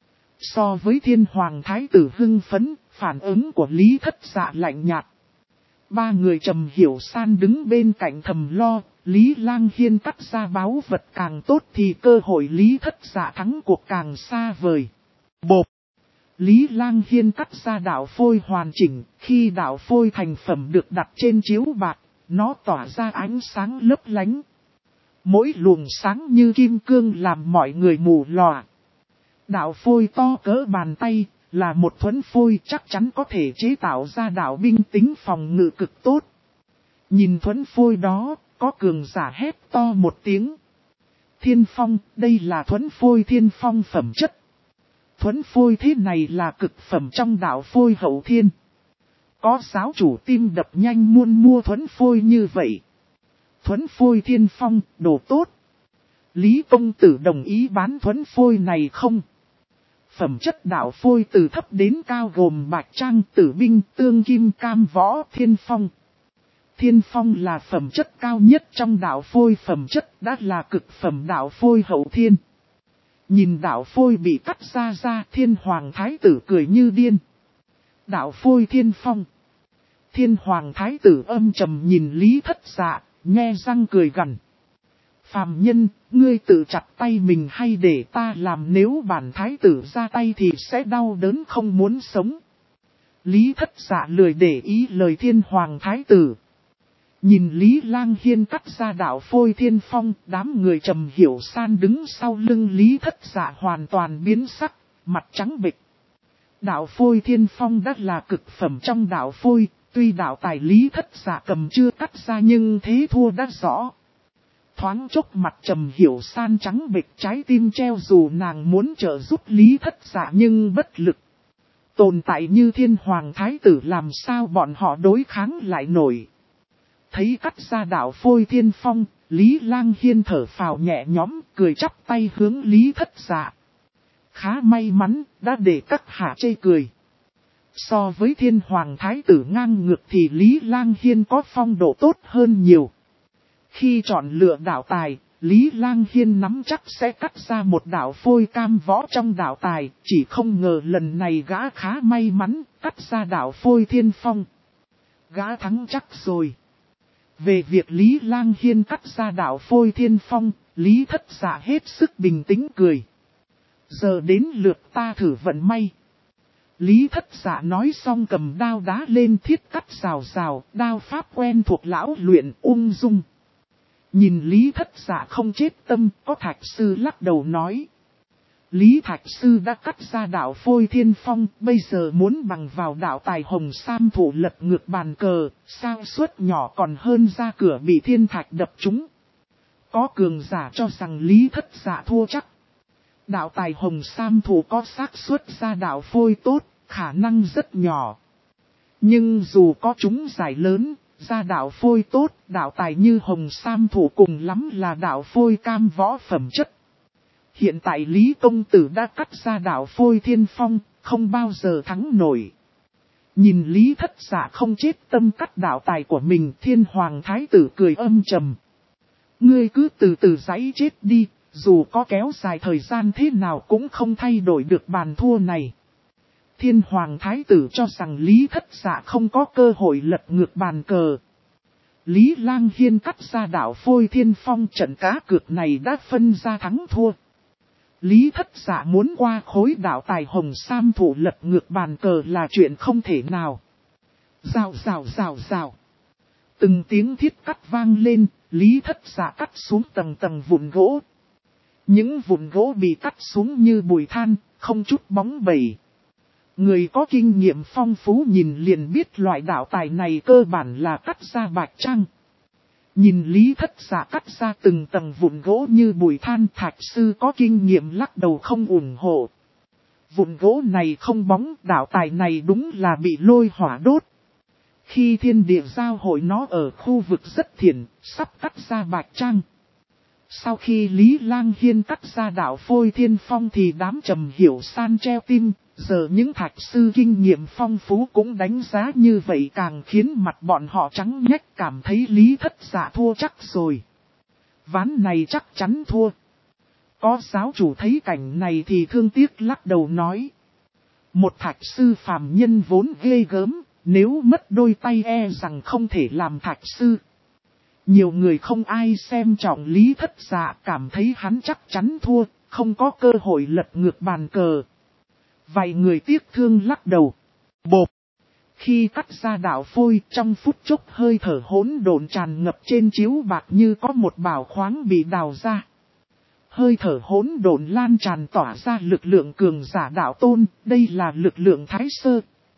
So với Thiên Hoàng Thái tử hưng phấn, phản ứng của Lý Thất Dạ lạnh nhạt. Ba người Trầm Hiểu San đứng bên cạnh thầm lo, Lý Lang Hiên cắt ra báu vật càng tốt thì cơ hội Lý Thất Dạ thắng cuộc càng xa vời. Bộp! Lý Lang Hiên cắt ra đạo phôi hoàn chỉnh, khi đạo phôi thành phẩm được đặt trên chiếu bạc, nó tỏa ra ánh sáng lấp lánh. Mỗi luồng sáng như kim cương làm mọi người mù lòa. Đạo phôi to cỡ bàn tay, là một thuẫn phôi chắc chắn có thể chế tạo ra đạo binh tính phòng ngự cực tốt. Nhìn thuẫn phôi đó, có cường giả hét to một tiếng. Thiên phong, đây là thuẫn phôi thiên phong phẩm chất. Thuẫn phôi thế này là cực phẩm trong đạo phôi hậu thiên. Có giáo chủ tim đập nhanh muốn mua thuẫn phôi như vậy. Thuẫn phôi thiên phong, đồ tốt. Lý công tử đồng ý bán thuẫn phôi này không? Phẩm chất đạo phôi từ thấp đến cao gồm bạch trang, tử binh, tương kim, cam võ, thiên phong. Thiên phong là phẩm chất cao nhất trong đạo phôi, phẩm chất đã là cực phẩm đạo phôi hậu thiên. Nhìn đạo phôi bị cắt ra, Thiên Hoàng Thái tử cười như điên. Đạo phôi thiên phong. Thiên Hoàng Thái tử âm trầm nhìn Lý Thất Dạ, nhe răng cười gằn. Phàm nhân, ngươi tự chặt tay mình hay để ta làm, nếu bản thái tử ra tay thì sẽ đau đớn không muốn sống. Lý Thất Dạ lười để ý lời Thiên Hoàng Thái tử. Nhìn Lý Lang Hiên cắt ra đạo phôi thiên phong, đám người Trầm Hiểu San đứng sau lưng Lý Thất Dạ hoàn toàn biến sắc, mặt trắng bệch. Đạo phôi thiên phong đã là cực phẩm trong đạo phôi, tuy đạo tài Lý Thất Dạ cầm chưa cắt ra nhưng thế thua đã rõ. Thoáng chốc mặt Trầm Hiểu San trắng bệch, trái tim treo, dù nàng muốn trợ giúp Lý Thất Dạ nhưng bất lực. Tồn tại như Thiên Hoàng Thái tử làm sao bọn họ đối kháng lại nổi. Thấy cắt ra đạo phôi thiên phong, Lý Lang Hiên thở phào nhẹ nhõm, cười chắp tay hướng Lý Thất Dạ. Khá may mắn, đã để các hạ chê cười. So với Thiên Hoàng Thái tử ngang ngược thì Lý Lang Hiên có phong độ tốt hơn nhiều. Khi chọn lựa đạo tài, Lý Lang Hiên nắm chắc sẽ cắt ra một đạo phôi cam võ trong đạo tài, chỉ không ngờ lần này gã khá may mắn, cắt ra đạo phôi thiên phong. Gã thắng chắc rồi. Về việc Lý Lang Hiên cắt ra đạo phôi thiên phong, Lý Thất Dạ hết sức bình tĩnh cười. Giờ đến lượt ta thử vận may. Lý Thất Dạ nói xong cầm đao đá lên thiết cắt rào rào, đao pháp quen thuộc lão luyện ung dung. Nhìn Lý Thất Dạ không chết tâm, có thạch sư lắc đầu nói. Lý Thạch Sư đã cắt ra đạo phôi thiên phong, bây giờ muốn bằng vào đạo tài hồng sam thủ lật ngược bàn cờ, sao suất nhỏ còn hơn ra cửa bị thiên thạch đập trúng. Có cường giả cho rằng Lý Thất Dạ thua chắc. Đạo tài hồng sam thủ có xác suất ra đạo phôi tốt, khả năng rất nhỏ. Nhưng dù có chúng giải lớn, ra đạo phôi tốt, đạo tài như hồng sam thủ cùng lắm là đạo phôi cam võ phẩm chất. Hiện tại Lý Công Tử đã cắt ra đạo phôi thiên phong, không bao giờ thắng nổi. Nhìn Lý Thất Dạ không chết tâm cắt đạo tài của mình, Thiên Hoàng Thái Tử cười âm trầm. Ngươi cứ từ từ giãy chết đi, dù có kéo dài thời gian thế nào cũng không thay đổi được bàn thua này. Thiên Hoàng Thái Tử cho rằng Lý Thất Dạ không có cơ hội lật ngược bàn cờ. Lý Lang Hiên cắt ra đạo phôi thiên phong, trận cá cược này đã phân ra thắng thua. Lý Thất Dạ muốn qua khối đạo tài hồng sam thủ lật ngược bàn cờ là chuyện không thể nào. Rào rào rào rào. Từng tiếng thiết cắt vang lên, Lý Thất Dạ cắt xuống tầng tầng vụn gỗ. Những vụn gỗ bị cắt xuống như bụi than, không chút bóng bẩy. Người có kinh nghiệm phong phú nhìn liền biết loại đạo tài này cơ bản là cắt ra bạch trăng. Nhìn Lý Thất Dạ cắt ra từng tầng vụn gỗ như bụi than, Thạch Sư có kinh nghiệm lắc đầu không ủng hộ. Vụn gỗ này không bóng, đạo tài này đúng là bị lôi hỏa đốt. Khi thiên địa giao hội nó ở khu vực rất thiện, sắp cắt ra bạch trăng. Sau khi Lý Lang Hiên cắt ra đạo phôi thiên phong thì đám Trầm Hiểu San treo tim, giờ những Thạch Sư kinh nghiệm phong phú cũng đánh giá như vậy càng khiến mặt bọn họ trắng nhách, cảm thấy Lý Thất Dạ thua chắc rồi. Ván này chắc chắn thua. Có giáo chủ thấy cảnh này thì thương tiếc lắc đầu nói. Một Thạch Sư phàm nhân vốn ghê gớm, nếu mất đôi tay e rằng không thể làm Thạch Sư. Nhiều người không ai xem trọng Lý Thất Dạ, cảm thấy hắn chắc chắn thua, không có cơ hội lật ngược bàn cờ. Vài người tiếc thương lắc đầu. Bộp! Khi cắt ra đạo phôi, trong phút chốc hơi thở hỗn độn tràn ngập trên chiếu bạc như có một bảo khoáng bị đào ra. Hơi thở hỗn độn lan tràn tỏa ra lực lượng cường giả đạo tôn, đây là lực lượng thái sơ.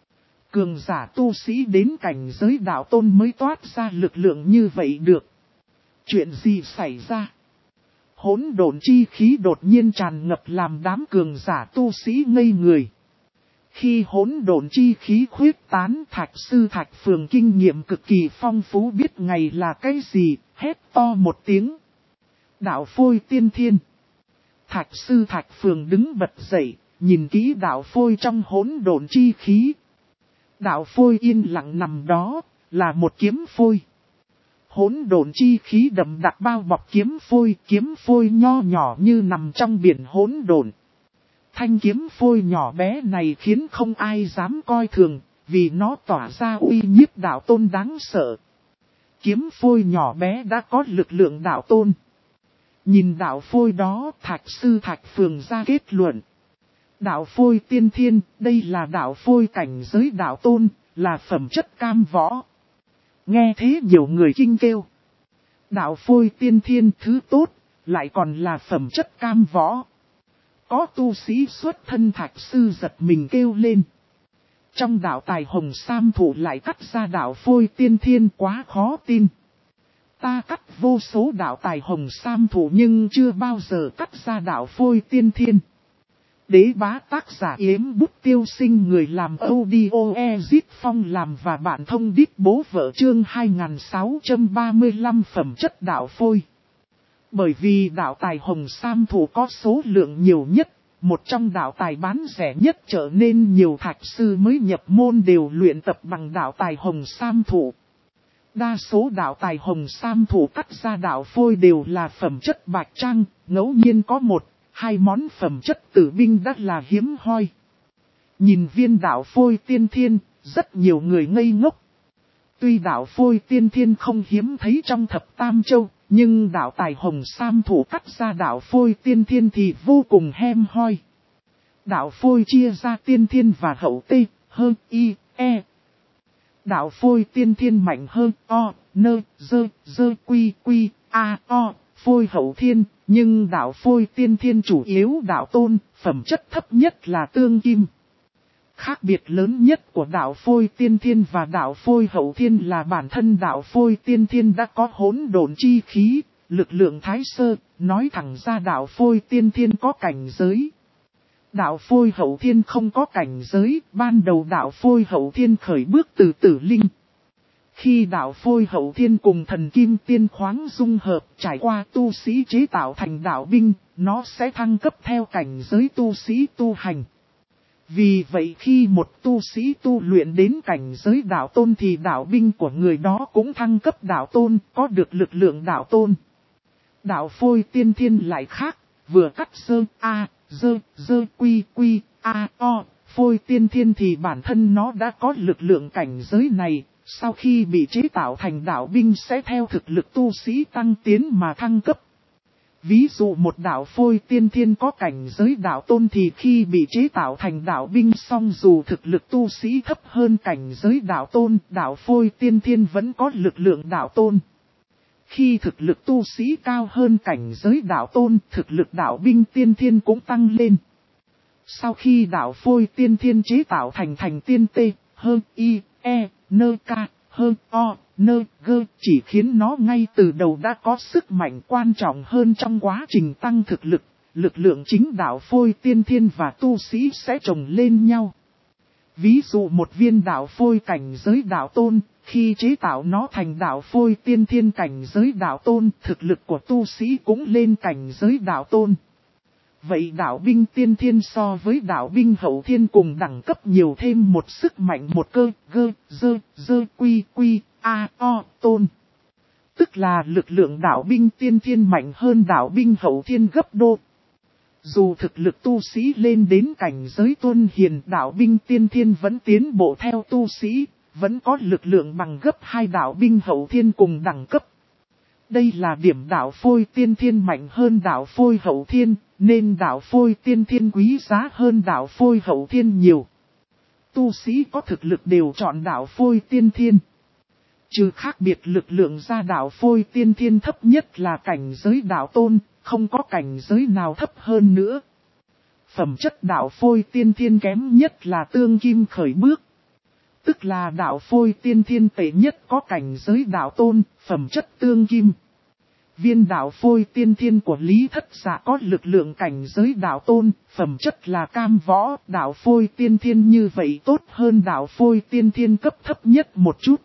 Cường giả tu sĩ đến cảnh giới đạo tôn mới toát ra lực lượng như vậy được. Chuyện gì xảy ra? Hỗn độn chi khí đột nhiên tràn ngập làm đám cường giả tu sĩ ngây người. Khi hỗn độn chi khí khuyết tán, Thạch Sư Thạch Phường kinh nghiệm cực kỳ phong phú biết ngày là cái gì, hét to một tiếng. Đạo phôi tiên thiên. Thạch Sư Thạch Phường đứng bật dậy, nhìn kỹ đạo phôi trong hỗn độn chi khí. Đạo phôi yên lặng nằm đó, là một kiếm phôi. Hỗn độn chi khí đậm đặc bao bọc kiếm phôi nho nhỏ như nằm trong biển hỗn độn. Thanh kiếm phôi nhỏ bé này khiến không ai dám coi thường, vì nó tỏa ra uy nhiếp đạo tôn đáng sợ. Kiếm phôi nhỏ bé đã có lực lượng đạo tôn. Nhìn đạo phôi đó, Thạch Sư Thạch Phường ra kết luận. Đạo phôi tiên thiên, đây là đạo phôi cảnh giới đạo tôn, là phẩm chất cam võ. Nghe thế nhiều người kinh kêu. Đạo phôi tiên thiên thứ tốt, lại còn là phẩm chất cam võ. Có tu sĩ xuất thân Thạch Sư giật mình kêu lên. Trong đạo tài hồng sam thủ lại cắt ra đạo phôi tiên thiên quá khó tin. Ta cắt vô số đạo tài hồng sam thủ nhưng chưa bao giờ cắt ra đạo phôi tiên thiên. Đế bá tác giả Yếm Bút Tiêu Sinh, người làm audio Ezit Phong làm và bạn thông đít bố vợ chương 2635 phẩm chất đạo phôi. Bởi vì đạo tài hồng sam thủ có số lượng nhiều nhất, một trong đạo tài bán rẻ nhất, trở nên nhiều Thạch Sư mới nhập môn đều luyện tập bằng đạo tài hồng sam thủ. Đa số đạo tài hồng sam thủ cắt ra đạo phôi đều là phẩm chất bạch trang, ngẫu nhiên có một, hai món phẩm chất tử binh đã là hiếm hoi. Nhìn viên đạo phôi tiên thiên, rất nhiều người ngây ngốc. Tuy đạo phôi tiên thiên không hiếm thấy trong thập tam châu, nhưng đạo tài hồng sam thủ cắt ra đạo phôi tiên thiên thì vô cùng hem hoi. Đạo phôi chia ra tiên thiên và hậu tê, hơn y, e. Đạo phôi tiên thiên mạnh hơn o, nơ, dơ, quy, a, o, phôi hậu thiên, nhưng đạo phôi tiên thiên chủ yếu đạo tôn, phẩm chất thấp nhất là tương kim. Khác biệt lớn nhất của đạo phôi tiên thiên và đạo phôi hậu thiên là bản thân đạo phôi tiên thiên đã có hỗn độn chi khí, lực lượng thái sơ, nói thẳng ra đạo phôi tiên thiên có cảnh giới. Đạo phôi hậu thiên không có cảnh giới, ban đầu đạo phôi hậu thiên khởi bước từ tử linh. Khi đạo phôi hậu thiên cùng thần kim tiên khoáng dung hợp trải qua tu sĩ chế tạo thành đạo binh, nó sẽ thăng cấp theo cảnh giới tu sĩ tu hành. Vì vậy khi một tu sĩ tu luyện đến cảnh giới đạo tôn thì đạo binh của người đó cũng thăng cấp đạo tôn, có được lực lượng đạo tôn. Đạo phôi tiên thiên lại khác, vừa cắt sơ A, dơ quy A o, phôi tiên thiên thì bản thân nó đã có lực lượng cảnh giới này, sau khi bị chế tạo thành đạo binh sẽ theo thực lực tu sĩ tăng tiến mà thăng cấp. Ví dụ một đạo phôi tiên thiên có cảnh giới đạo tôn thì khi bị chế tạo thành đạo binh xong dù thực lực tu sĩ thấp hơn cảnh giới đạo tôn, đạo phôi tiên thiên vẫn có lực lượng đạo tôn. Khi thực lực tu sĩ cao hơn cảnh giới đạo tôn, thực lực đạo binh tiên thiên cũng tăng lên. Sau khi đạo phôi tiên thiên chế tạo thành tiên tê, hơn y, e, nơ ca, hơn o, nơ gơ, chỉ khiến nó ngay từ đầu đã có sức mạnh quan trọng hơn trong quá trình tăng thực lực. Lực lượng chính đạo phôi tiên thiên và tu sĩ sẽ chồng lên nhau. Ví dụ một viên đạo phôi cảnh giới đạo tôn, khi chế tạo nó thành đạo phôi tiên thiên cảnh giới đạo tôn, thực lực của tu sĩ cũng lên cảnh giới đạo tôn. Vậy đạo binh tiên thiên so với đạo binh hậu thiên cùng đẳng cấp nhiều thêm một sức mạnh một cơ, dơ quy a o tôn. Tức là lực lượng đạo binh tiên thiên mạnh hơn đạo binh hậu thiên gấp đôi. Dù thực lực tu sĩ lên đến cảnh giới tuân hiền, đạo binh tiên thiên vẫn tiến bộ theo tu sĩ, vẫn có lực lượng bằng gấp hai đạo binh hậu thiên cùng đẳng cấp. Đây là điểm đạo phôi tiên thiên mạnh hơn đạo phôi hậu thiên, nên đạo phôi tiên thiên quý giá hơn đạo phôi hậu thiên nhiều. Tu sĩ có thực lực đều chọn đạo phôi tiên thiên. Trừ khác biệt lực lượng ra đạo phôi tiên thiên thấp nhất là cảnh giới đạo tôn, không có cảnh giới nào thấp hơn nữa. Phẩm chất đạo phôi tiên thiên kém nhất là tương kim khởi bước. Tức là đạo phôi tiên thiên tệ nhất có cảnh giới đạo tôn, phẩm chất tương kim. Viên đạo phôi tiên thiên của Lý Thất Dạ có lực lượng cảnh giới đạo tôn, phẩm chất là cam võ, đạo phôi tiên thiên như vậy tốt hơn đạo phôi tiên thiên cấp thấp nhất một chút.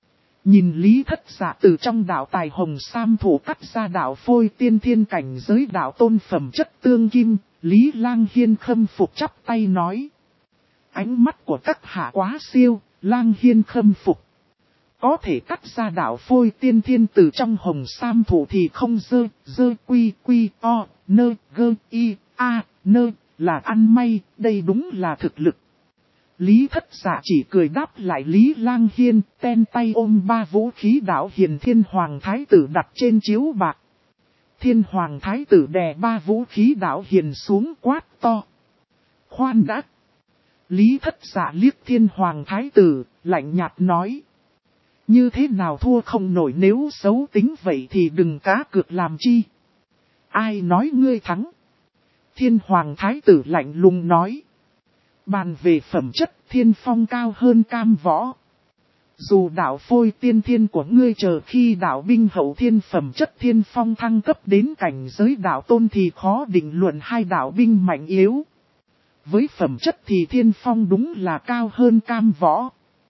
Nhìn Lý Thất Dạ từ trong đạo tài hồng sam thủ cắt ra đạo phôi tiên thiên cảnh giới đạo tôn phẩm chất tương kim, Lý Lang Hiên khâm phục chắp tay nói. Ánh mắt của các hạ quá siêu, Lang Hiên khâm phục. Có thể cắt ra đạo phôi tiên thiên từ trong hồng sam thủ thì không dơ quy o, nơ gơ y, a, nơ, là ăn may, đây đúng là thực lực. Lý Thất Dạ chỉ cười đáp lại Lý Lang Hiên, ten tay ôm ba vũ khí đạo hiền Thiên Hoàng Thái Tử đặt trên chiếu bạc. Thiên Hoàng Thái Tử đè ba vũ khí đạo hiền xuống quát to. Khoan đã! Lý Thất Dạ liếc Thiên Hoàng Thái Tử, lạnh nhạt nói. Như thế nào thua không nổi, nếu xấu tính vậy thì đừng cá cược làm chi. Ai nói ngươi thắng? Thiên Hoàng Thái Tử lạnh lùng nói. Bàn về phẩm chất Thiên Phong cao hơn cam võ. Dù đạo phôi tiên thiên của ngươi chờ khi đạo binh hậu thiên phẩm chất Thiên Phong thăng cấp đến cảnh giới đạo tôn thì khó định luận hai đạo binh mạnh yếu. Với phẩm chất thì Thiên Phong đúng là cao hơn cam võ.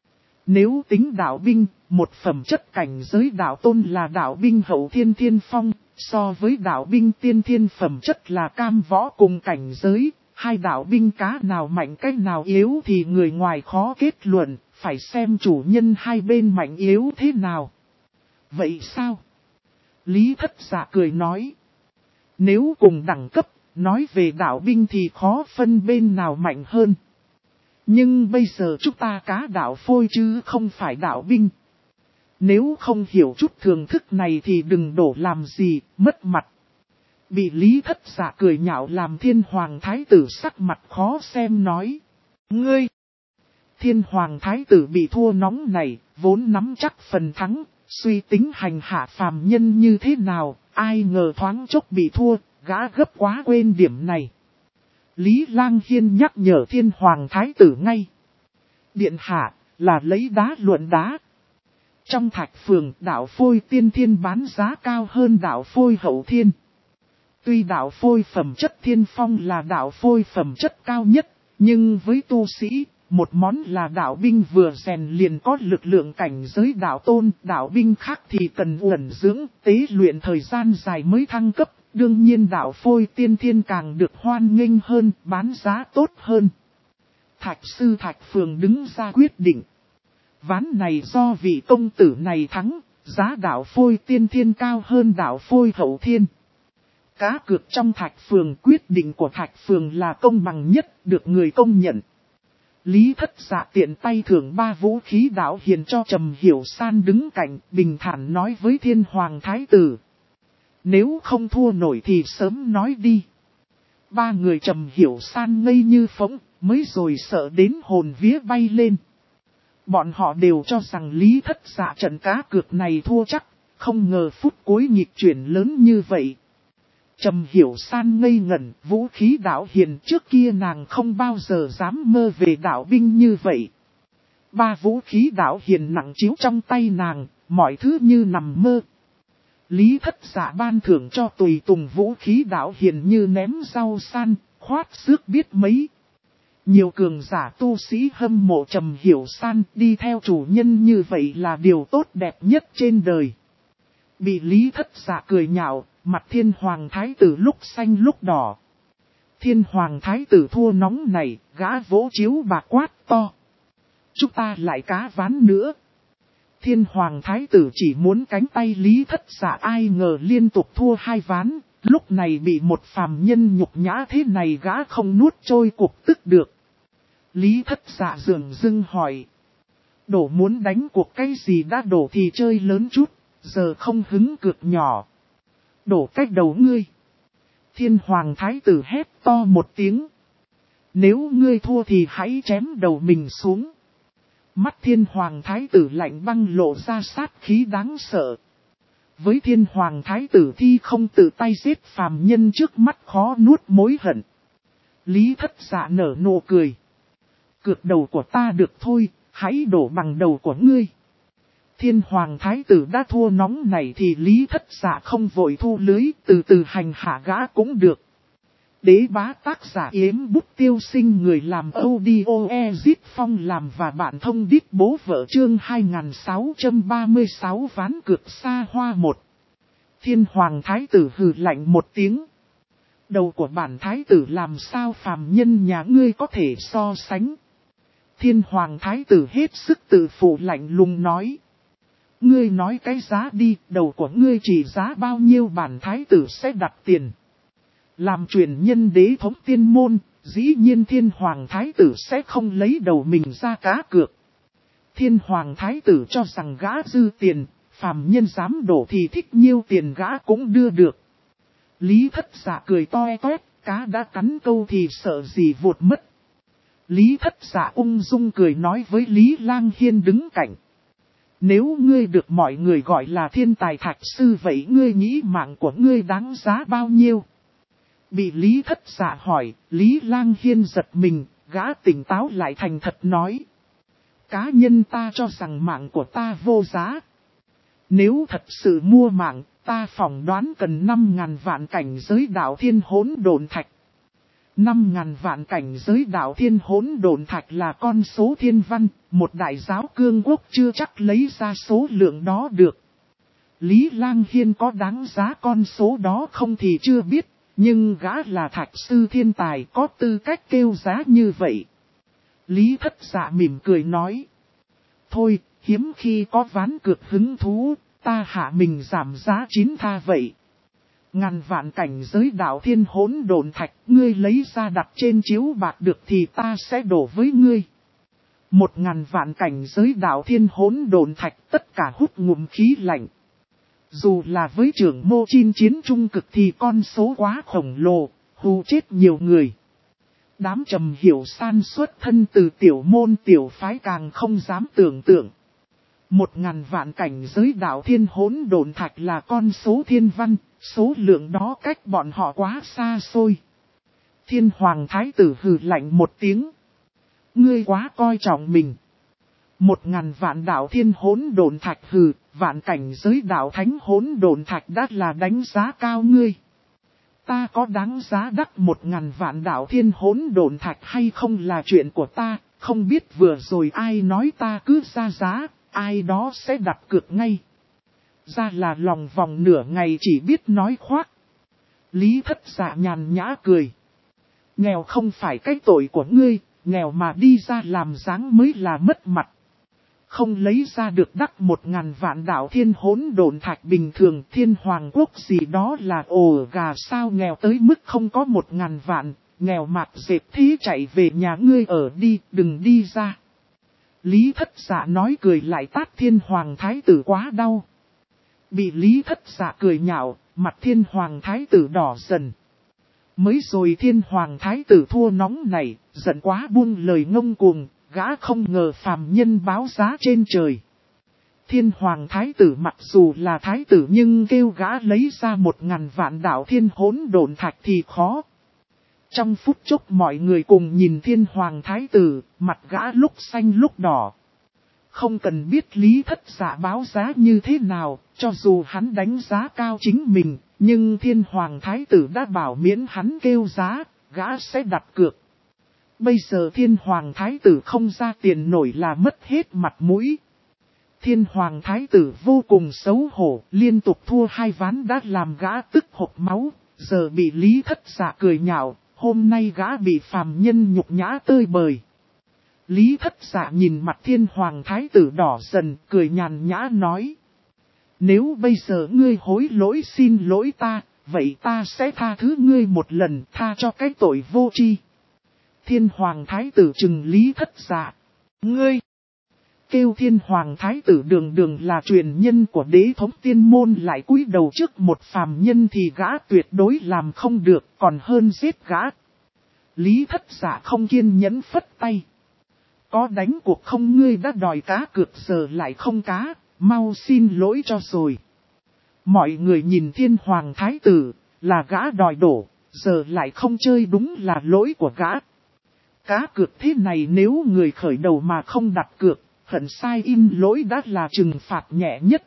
Nếu tính đạo binh, một phẩm chất cảnh giới đạo tôn là đạo binh hậu thiên Thiên Phong, so với đạo binh tiên thiên phẩm chất là cam võ cùng cảnh giới, hai đạo binh cá nào mạnh cách nào yếu thì người ngoài khó kết luận, phải xem chủ nhân hai bên mạnh yếu thế nào. Vậy sao? Lý Thất Dạ cười nói. Nếu cùng đẳng cấp, nói về đạo binh thì khó phân bên nào mạnh hơn. Nhưng bây giờ chúng ta cá đạo phôi chứ không phải đạo binh. Nếu không hiểu chút thường thức này thì đừng đổ làm gì, mất mặt. Bị Lý Thất Dạ cười nhạo làm Thiên Hoàng Thái Tử sắc mặt khó xem nói. Ngươi! Thiên Hoàng Thái Tử bị thua nóng này, vốn nắm chắc phần thắng, Suy tính hành hạ phàm nhân như thế nào, ai ngờ thoáng chốc bị thua, gã gấp quá quên điểm này. Lý Lang Hiên nhắc nhở Thiên Hoàng Thái tử ngay. Điện hạ, là lấy đá luận đá. Trong Thạch Phường, đạo phôi tiên thiên bán giá cao hơn đạo phôi hậu thiên. Tuy đạo phôi phẩm chất thiên phong là đạo phôi phẩm chất cao nhất, nhưng với tu sĩ, một món là đạo binh vừa rèn liền có lực lượng cảnh giới đạo tôn, đạo binh khác thì cần uẩn dưỡng, tế luyện thời gian dài mới thăng cấp. Đương nhiên đạo phôi tiên thiên càng được hoan nghênh hơn, bán giá tốt hơn. Thạch sư Thạch Phường đứng ra quyết định. Ván này do vị công tử này thắng, giá đạo phôi tiên thiên cao hơn đạo phôi hậu thiên. Cá cược trong Thạch Phường, quyết định của Thạch Phường là công bằng nhất, được người công nhận. Lý Thất Dạ tiện tay thưởng 3 vũ khí đạo hiền cho Trầm Hiểu San đứng cạnh, bình thản nói với Thiên Hoàng Thái tử. Nếu không thua nổi thì sớm nói đi. 3 người Trầm Hiểu San ngây như phỗng, mới rồi sợ đến hồn vía bay lên. Bọn họ đều cho rằng Lý Thất Dạ trận cá cược này thua chắc, không ngờ phút cuối nghịch chuyển lớn như vậy. Trầm Hiểu San ngây ngẩn, vũ khí đạo hiền trước kia nàng không bao giờ dám mơ về đạo binh như vậy. 3 vũ khí đạo hiền nặng chiếu trong tay nàng, mọi thứ như nằm mơ. Lý Thất Dạ ban thưởng cho tùy tùng vũ khí đạo hiền như ném rau san, khoát xước biết mấy. Nhiều cường giả tu sĩ hâm mộ Trầm Hiểu San đi theo chủ nhân như vậy là điều tốt đẹp nhất trên đời. Bị Lý Thất Dạ cười nhạo, mặt Thiên Hoàng Thái tử lúc xanh lúc đỏ. Thiên Hoàng Thái tử thua nóng này, gã vỗ chiếu bạc quát to. Chúng ta lại cá ván nữa. Thiên Hoàng Thái tử chỉ muốn cánh tay Lý Thất Dạ, ai ngờ liên tục thua 2 ván, lúc này bị một phàm nhân nhục nhã thế này gã không nuốt trôi cuộc tức được. Lý Thất Dạ dường dưng hỏi. Đổ muốn đánh cuộc cái gì đã đổ thì chơi lớn chút, giờ không hứng cược nhỏ. Đổ cách đầu ngươi. Thiên Hoàng Thái tử hét to một tiếng. Nếu ngươi thua thì hãy chém đầu mình xuống. Mắt Thiên Hoàng Thái tử lạnh băng lộ ra sát khí đáng sợ. Với Thiên Hoàng Thái tử thi không tự tay giết phàm nhân trước mắt khó nuốt mối hận. Lý Thất Dạ nở nụ cười. Cược đầu của ta được thôi, hãy đổ bằng đầu của ngươi. Thiên Hoàng Thái tử đã thua nóng này thì Lý Thất Dạ không vội thu lưới, từ từ hành hạ gã cũng được. Đế bá tác giả Yếm Bút Tiêu Sinh, người làm audio Ezit Phong làm và bạn thông đít bố vợ, chương 2636 ván cược xa hoa 1. Thiên Hoàng Thái tử hừ lạnh một tiếng. Đầu của bản Thái tử làm sao phàm nhân nhà ngươi có thể so sánh. Thiên Hoàng Thái tử hết sức tự phụ lạnh lùng nói. Ngươi nói cái giá đi, đầu của ngươi chỉ giá bao nhiêu bản Thái tử sẽ đặt tiền. Làm truyền nhân đế thống tiên môn, dĩ nhiên Thiên Hoàng Thái tử sẽ không lấy đầu mình ra cá cược. Thiên Hoàng Thái tử cho rằng gã dư tiền, phàm nhân dám đổ thì thích nhiêu tiền gã cũng đưa được. Lý Thất Dạ cười toe toét, cá đã cắn câu thì sợ gì vụt mất. Lý Thất Dạ ung dung cười nói với Lý Lang Hiên đứng cạnh. Nếu ngươi được mọi người gọi là thiên tài thạch sư vậy ngươi nghĩ mạng của ngươi đáng giá bao nhiêu? Bị Lý Thất Dạ hỏi, Lý Lang Hiên giật mình, gã tỉnh táo lại thành thật nói. Cá nhân ta cho rằng mạng của ta vô giá. Nếu thật sự mua mạng, ta phỏng đoán cần 5.000 vạn cảnh giới đạo thiên hỗn độn thạch. 5.000 vạn cảnh giới đạo thiên hỗn độn thạch là con số thiên văn, một đại giáo cương quốc chưa chắc lấy ra số lượng đó được. Lý Lang Hiên có đáng giá con số đó không thì chưa biết, nhưng gã là thạch sư thiên tài có tư cách kêu giá như vậy. Lý Thất Dạ mỉm cười nói. Thôi, hiếm khi có ván cược hứng thú, ta hạ mình giảm giá 9 tha vậy. 1.000 vạn cảnh giới đạo thiên hỗn độn thạch, ngươi lấy ra đặt trên chiếu bạc được thì ta sẽ đổ với ngươi. 1.000 vạn cảnh giới đạo thiên hỗn độn thạch, tất cả hút ngụm khí lạnh. Dù là với trưởng mô chinh chiến trung cực thì con số quá khổng lồ, hù chết nhiều người. Đám Trầm Hiểu San xuất thân từ tiểu môn tiểu phái càng không dám tưởng tượng. 1.000 vạn cảnh giới đạo thiên hỗn độn thạch là con số thiên văn, số lượng đó cách bọn họ quá xa xôi. Thiên hoàng thái tử hừ lạnh một tiếng. Ngươi quá coi trọng mình. 1.000 vạn đạo thiên hỗn độn thạch hừ, vạn cảnh giới đạo thánh hỗn độn thạch đã là đánh giá cao ngươi. Ta có đáng giá đắt 1.000 vạn đạo thiên hỗn độn thạch hay không là chuyện của ta, không biết vừa rồi ai nói ta cứ ra giá, ai đó sẽ đặt cược ngay. Ra là lòng vòng nửa ngày chỉ biết nói khoác. Lý Thất Dạ nhàn nhã cười. Nghèo không phải cái tội của ngươi, nghèo mà đi ra làm dáng mới là mất mặt. Không lấy ra được đắc 1.000 vạn đạo thiên hỗn độn thạch bình thường, thiên hoàng quốc gì đó là ồ gà sao nghèo tới mức không có 1.000 vạn, nghèo mạt dẹp thế chạy về nhà ngươi ở đi, đừng đi ra. Lý Thất Dạ nói cười lại tát thiên hoàng thái tử quá đau. Bị Lý Thất Dạ cười nhạo, mặt thiên hoàng thái tử đỏ dần. Mới rồi thiên hoàng thái tử thua nóng này, giận quá buông lời ngông cuồng, gã không ngờ phàm nhân báo giá trên trời. Thiên hoàng thái tử mặc dù là thái tử nhưng kêu gã lấy ra 1.000 vạn đạo thiên hỗn độn thạch thì khó. Trong phút chốc mọi người cùng nhìn thiên hoàng thái tử, mặt gã lúc xanh lúc đỏ. Không cần biết Lý Thất Dạ báo giá như thế nào, cho dù hắn đánh giá cao chính mình, nhưng thiên hoàng thái tử đã bảo miễn hắn kêu giá, gã sẽ đặt cược. Bây giờ thiên hoàng thái tử không ra tiền nổi là mất hết mặt mũi. Thiên hoàng thái tử vô cùng xấu hổ, liên tục thua 2 ván đã làm gã tức hộc máu, giờ bị Lý Thất Dạ cười nhạo, hôm nay gã bị phàm nhân nhục nhã tơi bời. Lý Thất Dạ nhìn mặt thiên hoàng thái tử đỏ dần, cười nhàn nhã nói. Nếu bây giờ ngươi hối lỗi xin lỗi ta, vậy ta sẽ tha thứ ngươi một lần, tha cho cái tội vô tri. Thiên hoàng thái tử trừng Lý Thất Dạ. Ngươi! Kêu thiên hoàng thái tử đường đường là truyền nhân của đế thống tiên môn lại cúi đầu trước một phàm nhân thì gã tuyệt đối làm không được, còn hơn giết gã. Lý Thất Dạ không kiên nhẫn phất tay. Có đánh cuộc không, ngươi đã đòi cá cược giờ lại không cá, mau xin lỗi cho rồi. Mọi người nhìn thiên hoàng thái tử, là gã đòi đổ, giờ lại không chơi đúng là lỗi của gã. Cá cược thế này nếu người khởi đầu mà không đặt cược, hận sai in lỗi đã là trừng phạt nhẹ nhất.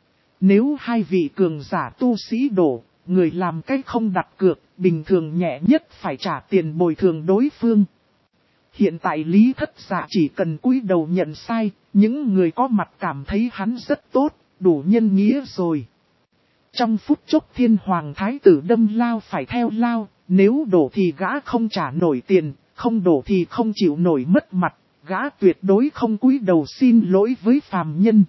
Nếu hai vị cường giả tu sĩ đổ, người làm cách không đặt cược, bình thường nhẹ nhất phải trả tiền bồi thường đối phương. Hiện tại Lý Thất Dạ chỉ cần cúi đầu nhận sai, những người có mặt cảm thấy hắn rất tốt, đủ nhân nghĩa rồi. Trong phút chốc thiên hoàng thái tử đâm lao phải theo lao, nếu đổ thì gã không trả nổi tiền, không đổ thì không chịu nổi mất mặt, gã tuyệt đối không cúi đầu xin lỗi với phàm nhân.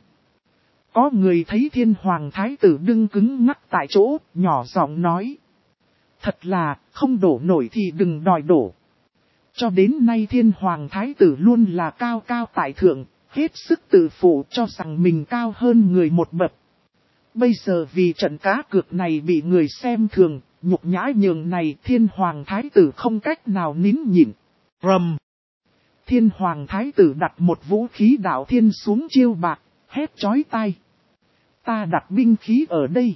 Có người thấy thiên hoàng thái tử đứng cứng ngắc tại chỗ, nhỏ giọng nói. Thật là, không đổ nổi thì đừng đòi đổ. Cho đến nay thiên hoàng thái tử luôn là cao cao tại thượng, hết sức tự phụ cho rằng mình cao hơn người một bậc. Bây giờ vì trận cá cược này bị người xem thường, nhục nhã nhường này thiên hoàng thái tử không cách nào nín nhịn. Rầm! Thiên hoàng thái tử đặt một vũ khí đạo thiên xuống chiêu bạc, hét chói tai. Ta đặt binh khí ở đây.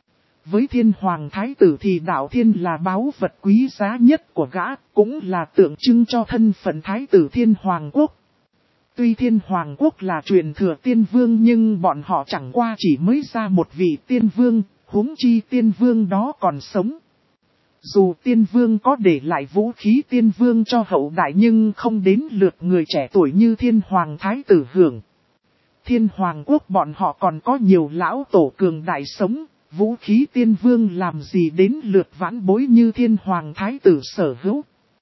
Với thiên hoàng thái tử thì đạo thiên là báu vật quý giá nhất của gã, cũng là tượng trưng cho thân phận thái tử thiên hoàng quốc. Tuy thiên hoàng quốc là truyền thừa tiên vương nhưng bọn họ chẳng qua chỉ mới ra một vị tiên vương, huống chi tiên vương đó còn sống. Dù tiên vương có để lại vũ khí tiên vương cho hậu đại nhưng không đến lượt người trẻ tuổi như thiên hoàng thái tử hưởng. Thiên hoàng quốc bọn họ còn có nhiều lão tổ cường đại sống, vũ khí tiên vương làm gì đến lượt vãn bối như thiên hoàng thái tử sở hữu.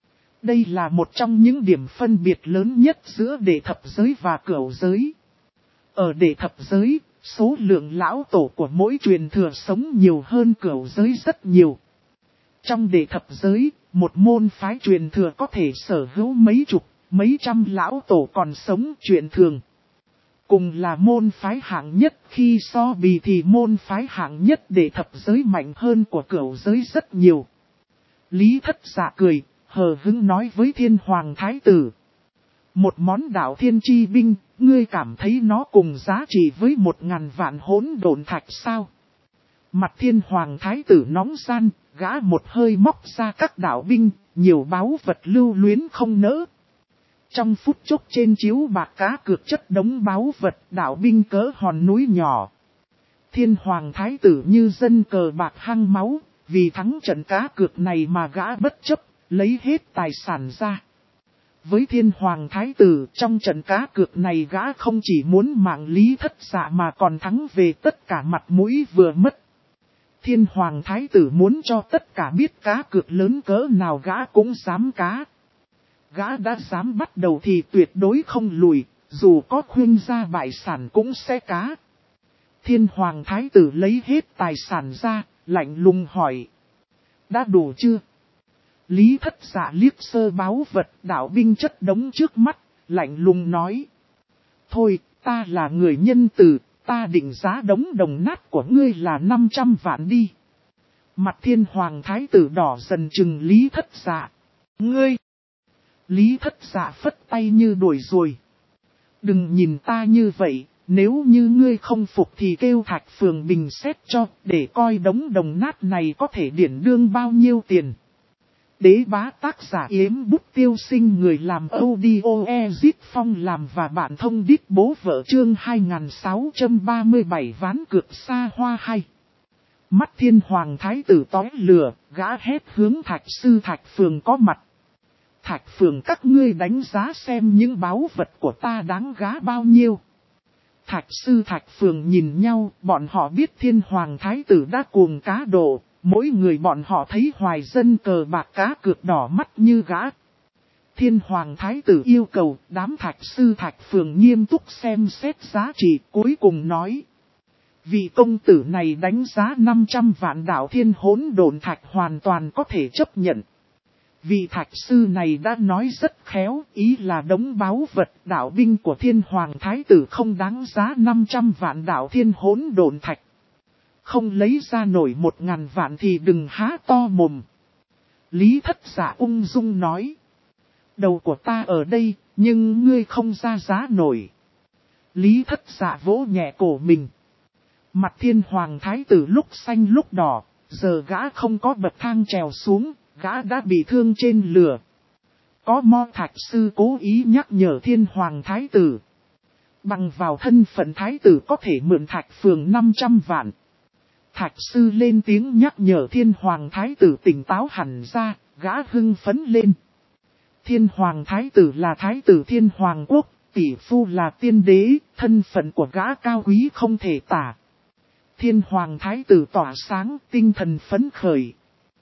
Đây là một trong những điểm phân biệt lớn nhất giữa đệ thập giới và cửu giới. Ở đệ thập giới, số lượng lão tổ của mỗi truyền thừa sống nhiều hơn cửu giới rất nhiều. Trong đệ thập giới, một môn phái truyền thừa có thể sở hữu mấy chục, mấy trăm lão tổ còn sống chuyện thường. Cùng là môn phái hạng nhất, khi so bì thì môn phái hạng nhất đệ thập giới mạnh hơn của cửu giới rất nhiều. Lý Thất Dạ cười, hờ hững nói với thiên hoàng thái tử. Một món đạo thiên chi binh, ngươi cảm thấy nó cùng giá trị với 1000 vạn hỗn độn thạch sao? Mặt Thiên Hoàng Thái tử nóng gian, gã một hơi móc ra các đạo binh, nhiều báu vật lưu luyến không nỡ. Trong phút chốc trên chiếu bạc cá cược chất đống báu vật, đạo binh cỡ hòn núi nhỏ. Thiên Hoàng Thái tử như dân cờ bạc hăng máu, vì thắng trận cá cược này mà gã bất chấp, lấy hết tài sản ra. Với Thiên Hoàng Thái tử, trong trận cá cược này gã không chỉ muốn mạng Lý Thất Dạ mà còn thắng về tất cả mặt mũi vừa mất. Thiên Hoàng Thái tử muốn cho tất cả biết cá cược lớn cỡ nào gã cũng dám cá. Gã đã dám bắt đầu thì tuyệt đối không lùi, dù có khuyên ra bại sản cũng sẽ cá. Thiên Hoàng Thái tử lấy hết tài sản ra, lạnh lùng hỏi. Đã đủ chưa? Lý Thất Dạ liếc sơ báu vật đạo binh chất đống trước mắt, lạnh lùng nói. Thôi, ta là người nhân từ, ta định giá đống đồng nát của ngươi là 500 vạn đi. Mặt Thiên Hoàng Thái tử đỏ dần chừng Lý Thất Dạ. Ngươi! Lý Thất Dạ phất tay như đuổi rồi. Đừng nhìn ta như vậy, nếu như ngươi không phục thì kêu Thạch Phường bình xét cho, để coi đống đồng nát này có thể điển đương bao nhiêu tiền. Đế bá tác giả Yếm Bút Tiêu Sinh, người làm audio Ezit Phong làm và bạn thông đít bố vợ chương 2637 ván cược xa hoa hay. Mắt Thiên Hoàng Thái tử tói lửa, gã hét hướng Thạch sư Thạch Phường có mặt. Thạch Phường các ngươi đánh giá xem những báu vật của ta đáng giá bao nhiêu. Thạch sư Thạch Phường nhìn nhau, bọn họ biết Thiên Hoàng Thái tử đã cuồng cá độ, mỗi người bọn họ thấy hoài dân cờ bạc cá cược đỏ mắt như gã. Thiên Hoàng Thái tử yêu cầu đám Thạch sư Thạch Phường nghiêm túc xem xét giá trị, cuối cùng nói. Vị công tử này đánh giá 500 vạn đạo thiên hỗn độn thạch hoàn toàn có thể chấp nhận. Vị thạch sư này đã nói rất khéo, ý là đống báu vật đạo binh của Thiên Hoàng Thái tử không đáng giá 500 vạn đạo thiên hỗn độn thạch. Không lấy ra nổi 1000 vạn thì đừng há to mồm. Lý Thất Dạ ung dung nói. Đầu của ta ở đây, nhưng ngươi không ra giá nổi. Lý Thất Dạ vỗ nhẹ cổ mình. Mặt Thiên Hoàng Thái tử lúc xanh lúc đỏ, giờ gã không có bậc thang trèo xuống, gã đã bị thương trên lửa. Có Mo Thạch sư cố ý nhắc nhở Thiên Hoàng Thái tử. Bằng vào thân phận Thái tử có thể mượn Thạch Phường 500 vạn. Thạch sư lên tiếng nhắc nhở Thiên Hoàng Thái tử tỉnh táo hẳn ra, gã hưng phấn lên. Thiên Hoàng Thái tử là Thái tử Thiên Hoàng Quốc, tỷ phu là tiên đế, thân phận của gã cao quý không thể tả. Thiên Hoàng Thái tử tỏa sáng, tinh thần phấn khởi.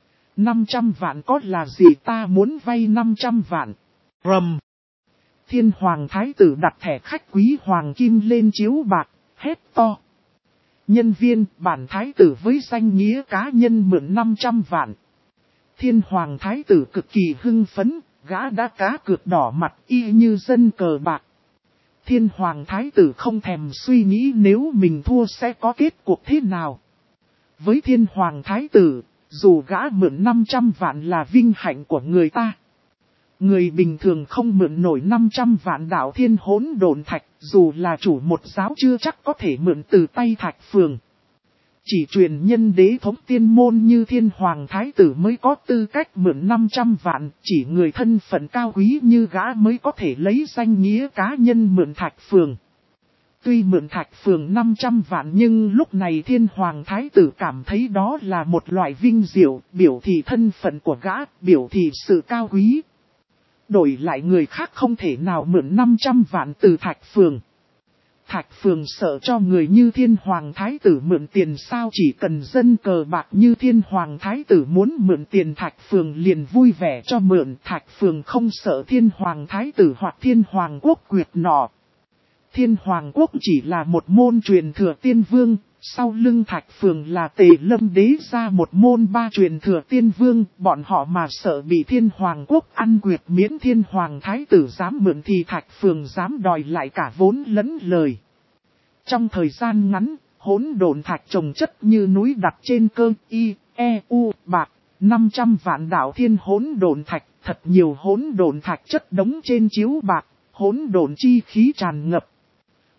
500 vạn có là gì, ta muốn vay 500 vạn. Rầm. Thiên Hoàng Thái tử đặt thẻ khách quý hoàng kim lên chiếu bạc, hét to. Nhân viên, bản Thái tử với danh nghĩa cá nhân mượn 500 vạn. Thiên Hoàng Thái tử cực kỳ hưng phấn, gã đã cá cược đỏ mặt y như dân cờ bạc. Thiên Hoàng Thái tử không thèm suy nghĩ nếu mình thua sẽ có kết cuộc thế nào. Với Thiên Hoàng Thái tử, dù gã mượn 500 vạn là vinh hạnh của người ta. Người bình thường không mượn nổi 500 vạn đạo thiên hỗn độn thạch, dù là chủ một giáo chưa chắc có thể mượn từ tay Thạch Phường. Chỉ truyền nhân đế thống tiên môn như Thiên Hoàng Thái tử mới có tư cách mượn 500 vạn, chỉ người thân phận cao quý như gã mới có thể lấy danh nghĩa cá nhân mượn Thạch Phường. Tuy mượn Thạch Phường 500 vạn nhưng lúc này Thiên Hoàng Thái tử cảm thấy đó là một loại vinh diệu, biểu thị thân phận của gã, biểu thị sự cao quý. Đổi lại người khác không thể nào mượn 500 vạn từ Thạch Phường. Thạch Phường sợ cho người như Thiên Hoàng Thái tử mượn tiền sao, chỉ cần dân cờ bạc như Thiên Hoàng Thái tử muốn mượn tiền Thạch Phường liền vui vẻ cho mượn. Thạch Phường không sợ Thiên Hoàng Thái tử hoặc Thiên Hoàng Quốc quyệt nọ. Thiên Hoàng Quốc chỉ là một môn truyền thừa tiên vương, sau lưng Thạch Phường là Tề Lâm Đế ra một môn ba truyền thừa tiên vương, bọn họ mà sợ bị Thiên Hoàng Quốc ăn quyệt miễn Thiên Hoàng Thái tử dám mượn thì Thạch Phường dám đòi lại cả vốn lẫn lời. Trong thời gian ngắn, hỗn độn thạch chồng chất như núi đặt trên cơ bạc, 500 vạn đạo thiên hỗn độn thạch, thật nhiều hỗn độn thạch chất đống trên chiếu bạc, hỗn độn chi khí tràn ngập.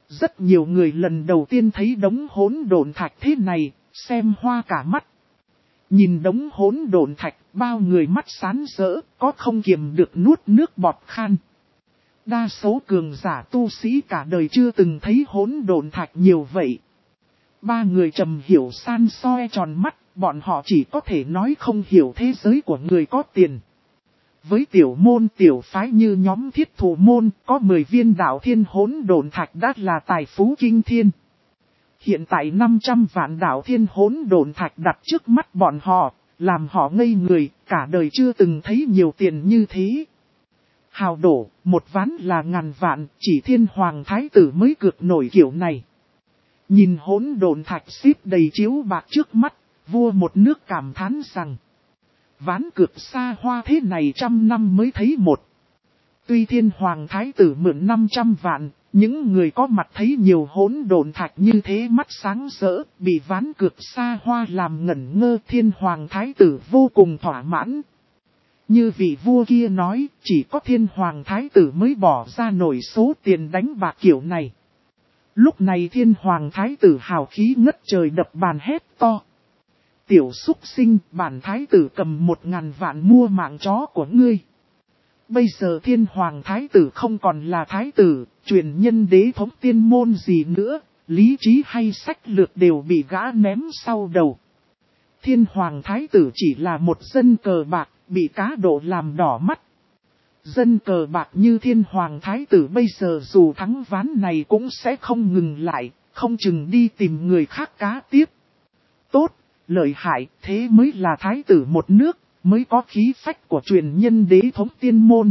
Rất nhiều người lần đầu tiên thấy đống hỗn độn thạch thế này, xem hoa cả mắt. Nhìn đống hỗn độn thạch, bao người mắt sáng rỡ, có không kiềm được nuốt nước bọt khan. Đa số cường giả tu sĩ cả đời chưa từng thấy hỗn độn thạch nhiều vậy. Ba người trầm hiểu san soi tròn mắt, bọn họ chỉ có thể nói không hiểu thế giới của người có tiền. Với tiểu môn tiểu phái như nhóm Thiết Thủ môn, có 10 viên đạo thiên hỗn độn thạch đã là tài phú kinh thiên. Hiện tại 500 vạn đạo thiên hỗn độn thạch đặt trước mắt bọn họ, làm họ ngây người, cả đời chưa từng thấy nhiều tiền như thế. Hào đổ, một ván là ngàn vạn, chỉ Thiên Hoàng Thái tử mới cược nổi kiểu này. Nhìn hỗn độn thạch xếp đầy chiếu bạc trước mắt, vua một nước cảm thán rằng: ván cược xa hoa thế này 100 năm mới thấy một. Tuy Thiên Hoàng Thái tử mượn 500 vạn, những người có mặt thấy nhiều hỗn độn thạch như thế mắt sáng rỡ, bị ván cược xa hoa làm ngẩn ngơ. Thiên Hoàng Thái tử vô cùng thỏa mãn. Như vị vua kia nói, chỉ có Thiên Hoàng Thái tử mới bỏ ra nổi số tiền đánh bạc kiểu này. Lúc này Thiên Hoàng Thái tử hào khí ngất trời đập bàn hét to: tiểu súc sinh, bản Thái tử cầm 1000 vạn mua mạng chó của ngươi. Bây giờ Thiên Hoàng Thái tử không còn là Thái tử, truyền nhân đế thống tiên môn gì nữa, lý trí hay sách lược đều bị gã ném sau đầu. Thiên Hoàng Thái tử chỉ là một dân cờ bạc, bị cá độ làm đỏ mắt. Dân cờ bạc như Thiên Hoàng Thái tử bây giờ dù thắng ván này cũng sẽ không ngừng lại, không chừng đi tìm người khác cá tiếp. Tốt, lợi hại, thế mới là Thái tử một nước, mới có khí phách của truyền nhân đế thống tiên môn.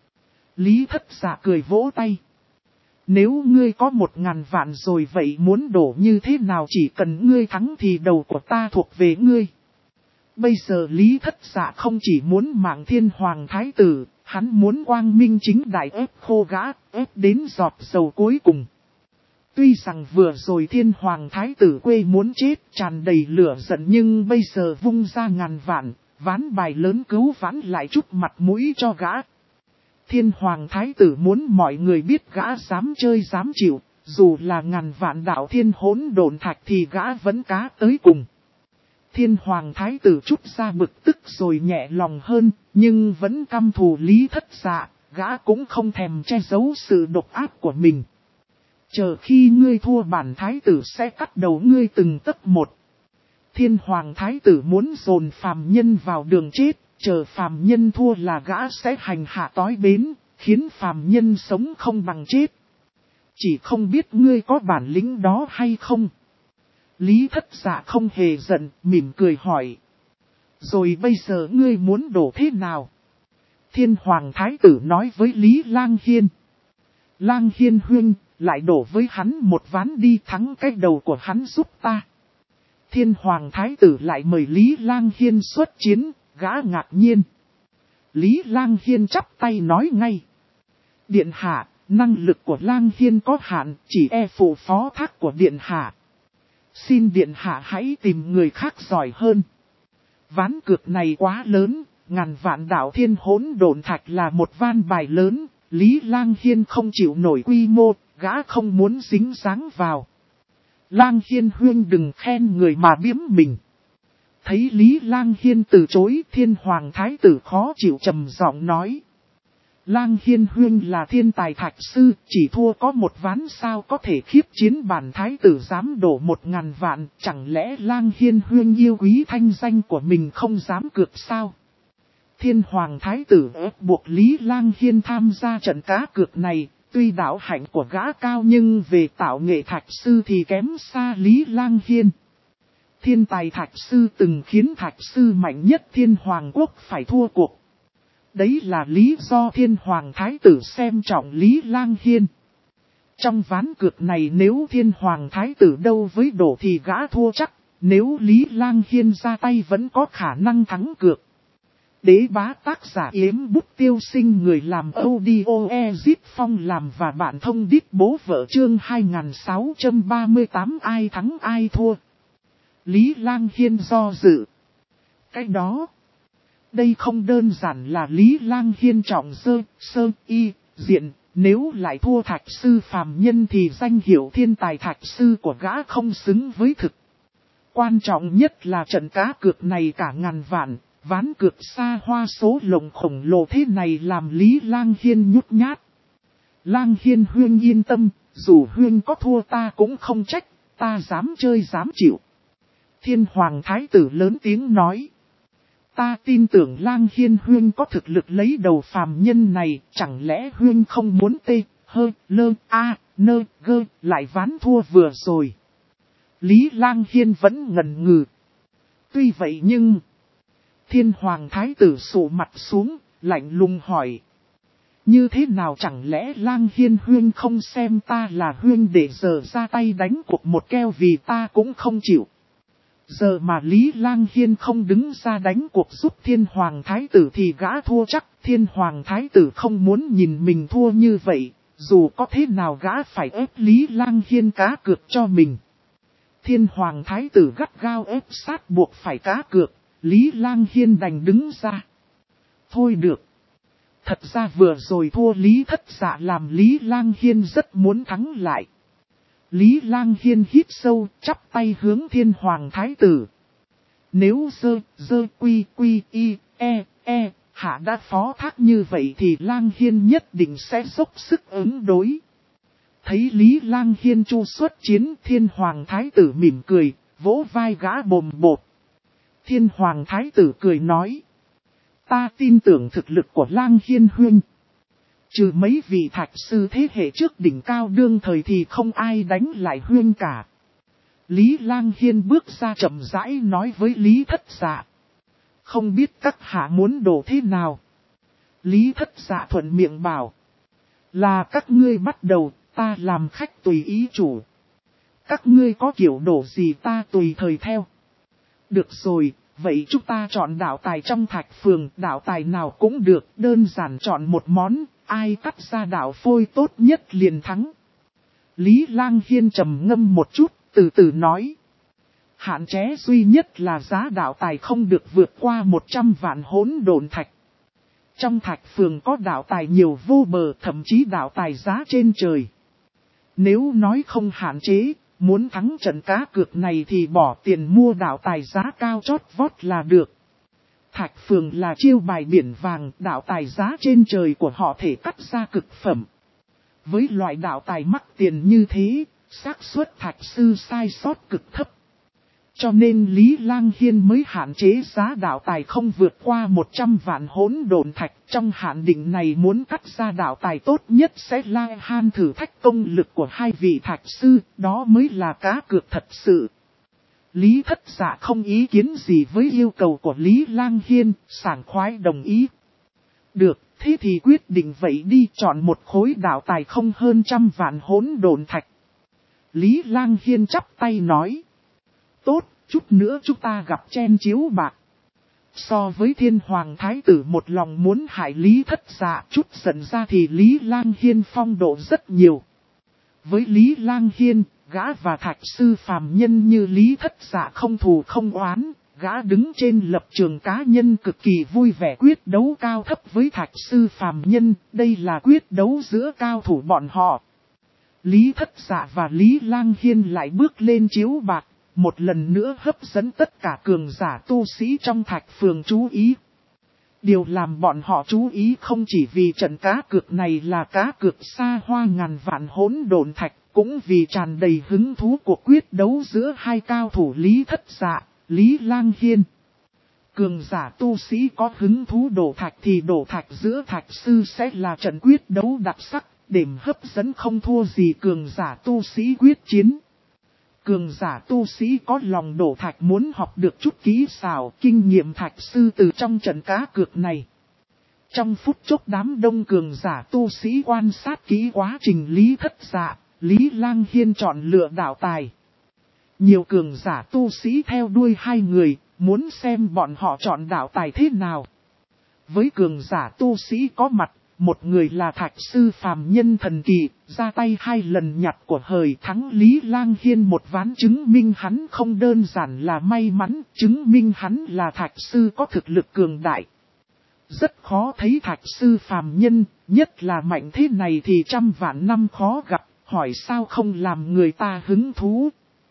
Lý Thất Dạ cười vỗ tay. Nếu ngươi có 1000 vạn rồi vậy muốn đổ như thế nào, chỉ cần ngươi thắng thì đầu của ta thuộc về ngươi. Bây giờ Lý Thất Dạ không chỉ muốn mạng Thiên Hoàng Thái tử, hắn muốn quang minh chính đại ép khô gã, ép đến giọt dầu cuối cùng. Tuy rằng vừa rồi Thiên Hoàng Thái tử quê muốn chết tràn đầy lửa giận, nhưng bây giờ vung ra ngàn vạn, ván bài lớn cứu vãn lại chút mặt mũi cho gã. Thiên Hoàng Thái tử muốn mọi người biết gã dám chơi dám chịu, dù là ngàn vạn đạo thiên hỗn độn thạch thì gã vẫn cá tới cùng. Thiên Hoàng Thái tử chút ra bực tức rồi nhẹ lòng hơn, nhưng vẫn căm thù Lý Thất Dạ, gã cũng không thèm che giấu sự độc ác của mình. Chờ khi ngươi thua bản Thái tử sẽ cắt đầu ngươi từng tấc một. Thiên Hoàng Thái tử muốn dồn phàm nhân vào đường chết, chờ phàm nhân thua là gã sẽ hành hạ tối bến, khiến phàm nhân sống không bằng chết. Chỉ không biết ngươi có bản lĩnh đó hay không? Lý Thất Dạ không hề giận, mỉm cười hỏi. Rồi bây giờ ngươi muốn đổ thế nào? Thiên Hoàng Thái tử nói với Lý Lang Hiên. Lang Hiên huynh, lại đổ với hắn một ván đi, thắng cái đầu của hắn giúp ta. Thiên Hoàng Thái tử lại mời Lý Lang Hiên xuất chiến, gã ngạc nhiên. Lý Lang Hiên chắp tay nói ngay. Điện hạ, năng lực của Lang Hiên có hạn, chỉ e phụ phó thác của điện hạ. Xin điện hạ hãy tìm người khác giỏi hơn. Ván cược này quá lớn, ngàn vạn đạo thiên hỗn độn thạch là một van bài lớn, Lý Lang Hiên không chịu nổi quy mô, gã không muốn dính dáng vào. Lang Hiên huynh đừng khen người mà biếm mình. Thấy Lý Lang Hiên từ chối, Thiên Hoàng Thái tử khó chịu trầm giọng nói. Lang Hiên huynh là thiên tài thạch sư, chỉ thua có một ván sao có thể khiếp chiến bản Thái tử dám đổ 1000 vạn, chẳng lẽ Lang Hiên huynh yêu quý thanh danh của mình không dám cược sao? Thiên Hoàng Thái tử ép buộc Lý Lang Hiên tham gia trận cá cược này, tuy đạo hạnh của gã cao nhưng về tạo nghệ thạch sư thì kém xa Lý Lang Hiên. Thiên tài thạch sư từng khiến thạch sư mạnh nhất Thiên Hoàng quốc phải thua cuộc. Đấy là lý do Thiên Hoàng Thái tử xem trọng Lý Lang Hiên. Trong ván cược này nếu Thiên Hoàng Thái tử đâu với đổ thì gã thua chắc, nếu Lý Lang Hiên ra tay vẫn có khả năng thắng cược. Đế bá tác giả Yếm Bút Tiêu Sinh, người làm audio Ezip Phong làm và bạn thông đít bố vợ, chương 2638 ai thắng ai thua. Lý Lang Hiên do dự. Cái đó, đây không đơn giản là Lý Lang Hiên trọng sơ y, diện, Nếu lại thua thạch sư phàm nhân thì danh hiệu thiên tài thạch sư của gã không xứng với thực. Quan trọng nhất là trận cá cược này cả ngàn vạn, ván cược xa hoa số lồng khổng lồ thế này làm Lý Lang Hiên nhút nhát. Lang Hiên huynh yên tâm, dù huynh có thua ta cũng không trách, ta dám chơi dám chịu. Thiên Hoàng Thái tử lớn tiếng nói. Ta tin tưởng Lang Hiên huynh có thực lực lấy đầu phàm nhân này, chẳng lẽ huynh không muốn lại ván thua vừa rồi. Lý Lang Hiên vẫn ngần ngừ. Tuy vậy nhưng... Thiên Hoàng Thái tử sụ mặt xuống, lạnh lùng hỏi. Như thế nào chẳng lẽ Lang Hiên huynh không xem ta là huynh để giờ ra tay đánh cuộc một keo vì ta cũng không chịu. Giờ mà Lý Lang Hiên không đứng ra đánh cuộc giúp Thiên Hoàng Thái tử thì gã thua chắc. Thiên Hoàng Thái tử không muốn nhìn mình thua như vậy, dù có thế nào gã phải ép Lý Lang Hiên cá cược cho mình. Thiên Hoàng Thái tử gắt gao ép sát buộc phải cá cược, Lý Lang Hiên đành đứng ra. Thôi được. Thật ra vừa rồi thua Lý Thất Dạ làm Lý Lang Hiên rất muốn thắng lại. Lý Lang Hiên hít sâu, chắp tay hướng Thiên Hoàng Thái tử. Nếu hạ đã phó thác như vậy thì Lang Hiên nhất định sẽ dốc sức ứng đối. Thấy Lý Lang Hiên chu xuất chiến, Thiên Hoàng Thái tử mỉm cười, vỗ vai gã bồm bột. Thiên Hoàng Thái tử cười nói. Ta tin tưởng thực lực của Lang Hiên huynh. Trừ mấy vị thạch sư thế hệ trước đỉnh cao đương thời thì không ai đánh lại huynh cả. Lý Lang Hiên bước ra chậm rãi nói với Lý Thất Dạ. Không biết các hạ muốn đổ thế nào. Lý Thất Dạ thuận miệng bảo. Là các ngươi bắt đầu, ta làm khách tùy ý chủ. Các ngươi có kiểu đổ gì ta tùy thời theo. Được rồi, vậy chúng ta chọn đạo tài trong thạch phường, đạo tài nào cũng được, đơn giản chọn một món, ai cắt ra đạo phôi tốt nhất liền thắng. Lý Lang Hiên trầm ngâm một chút, từ từ nói. Hạn chế duy nhất là giá đạo tài không được vượt qua 100 vạn hỗn độn thạch. Trong thạch phường có đạo tài nhiều vô bờ, thậm chí đạo tài giá trên trời. Nếu nói không hạn chế, muốn thắng trận cá cược này thì bỏ tiền mua đạo tài giá cao chót vót là được. Thạch phường là chiêu bài biển vàng, đạo tài giá trên trời của họ thể cắt ra cực phẩm. Với loại đạo tài mắc tiền như thế, xác suất thạch sư sai sót cực thấp. Cho nên Lý Lang Hiên mới hạn chế giá đạo tài không vượt qua 100 vạn hỗn độn thạch. Trong hạn định này muốn cắt ra đạo tài tốt nhất sẽ La Han thử thách công lực của hai vị thạch sư, đó mới là cá cược thật sự. Lý Thất Dạ không ý kiến gì với yêu cầu của Lý Lang Hiên, sảng khoái đồng ý. Được, thế thì quyết định vậy đi, chọn một khối đạo tài không hơn 100 vạn hỗn độn thạch. Lý Lang Hiên chắp tay nói. Tốt, chút nữa chúng ta gặp chen chiếu bạc. So với Thiên Hoàng Thái tử một lòng muốn hại Lý Thất Dạ chút giận ra thì Lý Lang Hiên phong độ rất nhiều. Với Lý Lang Hiên, gã và thạch sư phàm nhân như Lý Thất Dạ không thù không oán, gã đứng trên lập trường cá nhân cực kỳ vui vẻ quyết đấu cao thấp với thạch sư phàm nhân, đây là quyết đấu giữa cao thủ bọn họ. Lý Thất Dạ và Lý Lang Hiên lại bước lên chiếu bạc. Một lần nữa hấp dẫn tất cả cường giả tu sĩ trong thạch phường chú ý. Điều làm bọn họ chú ý không chỉ vì trận cá cược này là cá cược xa hoa ngàn vạn hỗn độn thạch, cũng vì tràn đầy hứng thú của quyết đấu giữa hai cao thủ Lý Thất Dạ, Lý Lang Hiên. Cường giả tu sĩ có hứng thú đổ thạch thì đổ thạch giữa thạch sư sẽ là trận quyết đấu đặc sắc, điểm hấp dẫn không thua gì cường giả tu sĩ quyết chiến. Cường giả tu sĩ có lòng đổ thạch muốn học được chút kỹ xảo, kinh nghiệm thạch sư từ trong trận cá cược này. Trong phút chốc đám đông cường giả tu sĩ quan sát kỹ quá trình Lý Thất Dạ, Lý Lang Hiên chọn lựa đạo tài. Nhiều cường giả tu sĩ theo đuôi hai người, muốn xem bọn họ chọn đạo tài thế nào. Với cường giả tu sĩ có mặt, một người là thạch sư phàm nhân thần kỳ, ra tay 2 lần nhặt của hời thắng Lý Lang Hiên một ván, chứng minh hắn không đơn giản là may mắn, chứng minh hắn là thạch sư có thực lực cường đại. Rất khó thấy thạch sư phàm nhân, nhất là mạnh thế này thì trăm vạn năm khó gặp, hỏi sao không làm người ta hứng thú.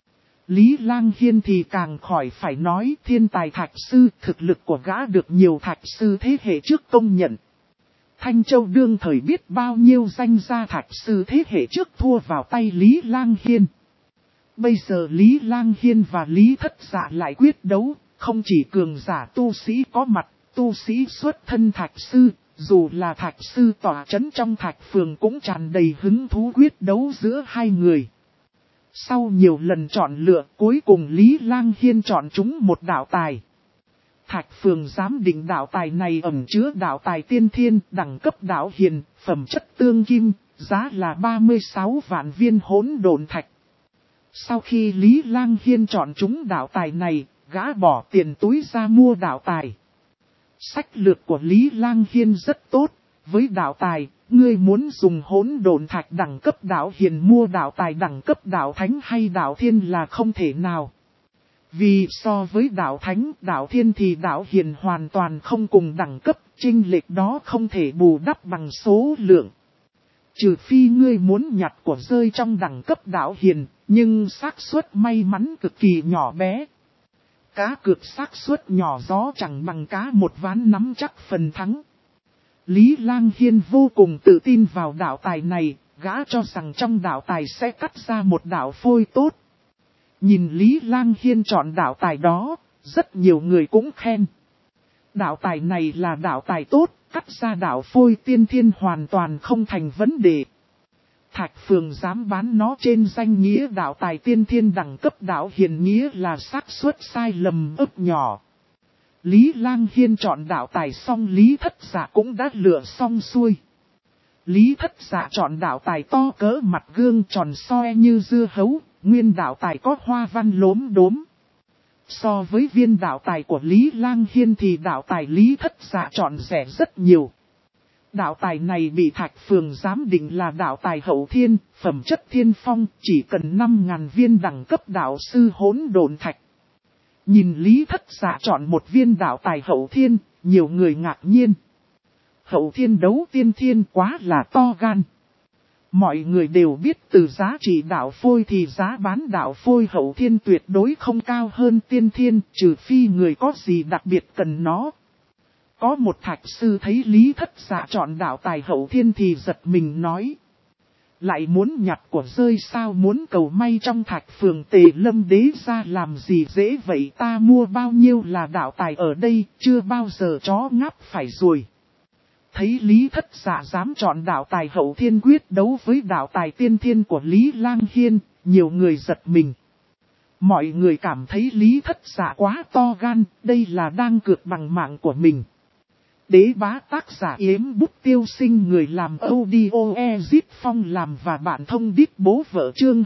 Lý Lang Hiên thì càng khỏi phải nói, thiên tài thạch sư, thực lực của gã được nhiều thạch sư thế hệ trước công nhận. Thanh Châu đương thời biết bao nhiêu danh gia thạch sư thế hệ trước thua vào tay Lý Lang Hiên. Bây giờ Lý Lang Hiên và Lý Thất Dạ lại quyết đấu, không chỉ cường giả tu sĩ có mặt, tu sĩ xuất thân thạch sư, dù là thạch sư tỏa chấn trong thạch phường cũng tràn đầy hứng thú quyết đấu giữa hai người. Sau nhiều lần chọn lựa, cuối cùng Lý Lang Hiên chọn chúng một đạo tài. Thạch phường giám định đạo tài này ẩn chứa đạo tài tiên thiên, đẳng cấp đạo hiền, phẩm chất tương kim, giá là 36 vạn viên hỗn độn thạch. Sau khi Lý Lang Hiên chọn chúng đạo tài này, gã bỏ tiền túi ra mua đạo tài. Sách lược của Lý Lang Hiên rất tốt, với đạo tài, ngươi muốn dùng hỗn độn thạch đẳng cấp đạo hiền mua đạo tài đẳng cấp đạo thánh hay đạo thiên là không thể nào. Vì so với đạo thánh, đạo thiên thì đạo hiền hoàn toàn không cùng đẳng cấp, chênh lệch đó không thể bù đắp bằng số lượng. Trừ phi ngươi muốn nhặt của rơi trong đẳng cấp đạo hiền, nhưng xác suất may mắn cực kỳ nhỏ bé. Cá cược xác suất nhỏ gió chẳng bằng cá một ván nắm chắc phần thắng. Lý Lang Hiên vô cùng tự tin vào đạo tài này, gã cho rằng trong đạo tài sẽ cắt ra một đạo phôi tốt. Nhìn Lý Lang Hiên chọn đạo tài đó, rất nhiều người cũng khen. Đạo tài này là đạo tài tốt, cắt ra đạo phôi tiên thiên hoàn toàn không thành vấn đề. Thạch phường dám bán nó trên danh nghĩa đạo tài tiên thiên đẳng cấp đạo hiền nghĩa là xác suất sai lầm ấp nhỏ. Lý Lang Hiên chọn đạo tài xong Lý Thất Dạ cũng đã lựa xong xuôi. Lý Thất Dạ chọn đạo tài to cỡ mặt gương tròn soi như dưa hấu, nguyên đạo tài có hoa văn lốm đốm. So với viên đạo tài của Lý Lang Hiên thì đạo tài Lý Thất Dạ chọn rẻ rất nhiều. Đạo tài này bị Thạch phường giám định là đạo tài hậu thiên, phẩm chất thiên phong, chỉ cần 5.000 viên đẳng cấp đạo sư hỗn độn thạch. Nhìn Lý Thất Dạ chọn một viên đạo tài hậu thiên, nhiều người ngạc nhiên. Hậu thiên đấu tiên thiên quá là to gan. Mọi người đều biết từ giá trị đạo phôi thì giá bán đạo phôi hậu thiên tuyệt đối không cao hơn tiên thiên, trừ phi người có gì đặc biệt cần nó. Có một thạch sư thấy Lý Thất Dạ chọn đạo tài hậu thiên thì giật mình nói. Lại muốn nhặt của rơi sao, muốn cầu may trong thạch phường Tề Lâm Đế ra làm gì dễ vậy, ta mua bao nhiêu là đạo tài ở đây, chưa bao giờ chó ngáp phải ruồi. Thấy Lý Thất Dạ dám chọn đạo tài hậu thiên quyết đấu với đạo tài tiên thiên của Lý Lang Hiên, nhiều người giật mình. Mọi người cảm thấy Lý Thất Dạ quá to gan, đây là đang cược bằng mạng của mình. Đế bá tác giả Yếm Bút Tiêu Sinh, người làm audio Ezit Phong làm và bạn thông đít bố vợ chương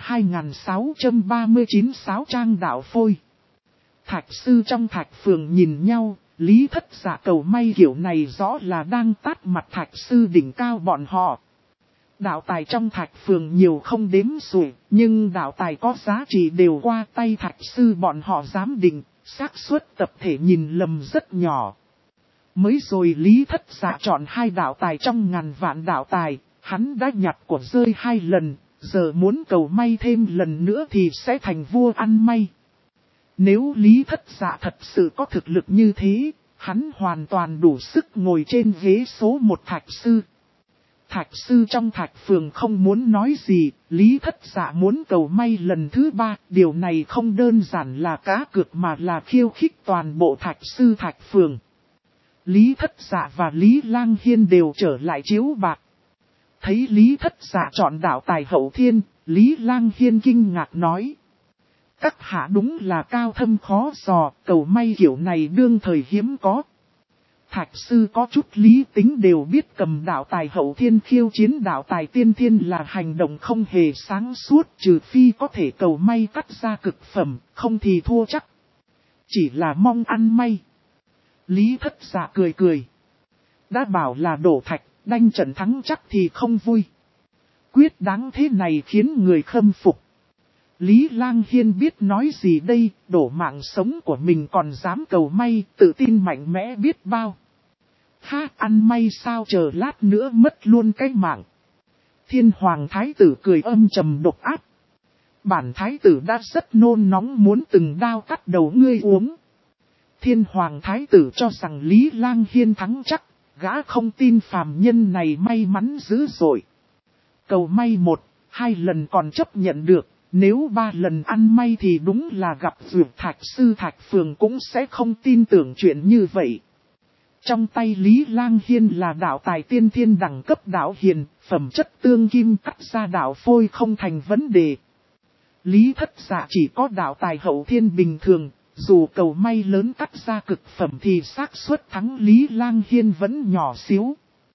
2639 6 trang đạo phôi. Thạch sư trong thạch phường nhìn nhau, Lý Thất Dạ cầu may kiểu này rõ là đang tát mặt thạch sư đỉnh cao bọn họ. Đạo tài trong thạch phường nhiều không đếm xuể, nhưng đạo tài có giá trị đều qua tay thạch sư bọn họ giám định, xác suất tập thể nhìn lầm rất nhỏ. Mới rồi Lý Thất Dạ chọn 2 đạo tài trong ngàn vạn đạo tài, hắn đã nhặt của rơi 2 lần, giờ muốn cầu may thêm lần nữa thì sẽ thành vua ăn may. Nếu Lý Thất Dạ thật sự có thực lực như thế, hắn hoàn toàn đủ sức ngồi trên ghế số 1 thạch sư. Thạch sư trong thạch phường không muốn nói gì, Lý Thất Dạ muốn cầu may lần thứ 3, điều này không đơn giản là cá cược mà là khiêu khích toàn bộ thạch sư thạch phường. Lý Thất Dạ và Lý Lang Hiên đều trở lại chiếu bạc. Thấy Lý Thất Dạ chọn đạo tài hậu thiên, Lý Lang Hiên kinh ngạc nói. Các hạ đúng là cao thâm khó dò, cầu may kiểu này đương thời hiếm có. Thạch sư có chút lý tính đều biết cầm đạo tài hậu thiên khiêu chiến đạo tài tiên thiên là hành động không hề sáng suốt, trừ phi có thể cầu may cắt ra cực phẩm, không thì thua chắc. Chỉ là mong ăn may. Lý Thất Dạ cười cười. Đã bảo là đổ thạch, đanh trận thắng chắc thì không vui. Quyết đáng thế này khiến người khâm phục. Lý Lang Hiên biết nói gì đây, đổ mạng sống của mình còn dám cầu may, tự tin mạnh mẽ biết bao. Ha, ăn may sao chờ lát nữa mất luôn cái mạng. Thiên hoàng thái tử cười âm trầm độc ác. Bản thái tử đã rất nôn nóng muốn từng đao cắt đầu ngươi uống. Thiên hoàng thái tử cho rằng Lý Lang Hiên thắng chắc, gã không tin phàm nhân này may mắn dữ dội. Cầu may 1, 2 lần còn chấp nhận được, nếu 3 lần ăn may thì đúng là gặp vượt Thạch Sư Thạch Phường cũng sẽ không tin tưởng chuyện như vậy. Trong tay Lý Lang Hiên là đạo tài tiên thiên đẳng cấp đạo hiền, phẩm chất tương kim cắt ra đạo phôi không thành vấn đề. Lý Thất Dạ chỉ có đạo tài hậu thiên bình thường, dù cầu may lớn cắt ra cực phẩm thì xác suất thắng Lý Lang Hiên vẫn nhỏ xíu.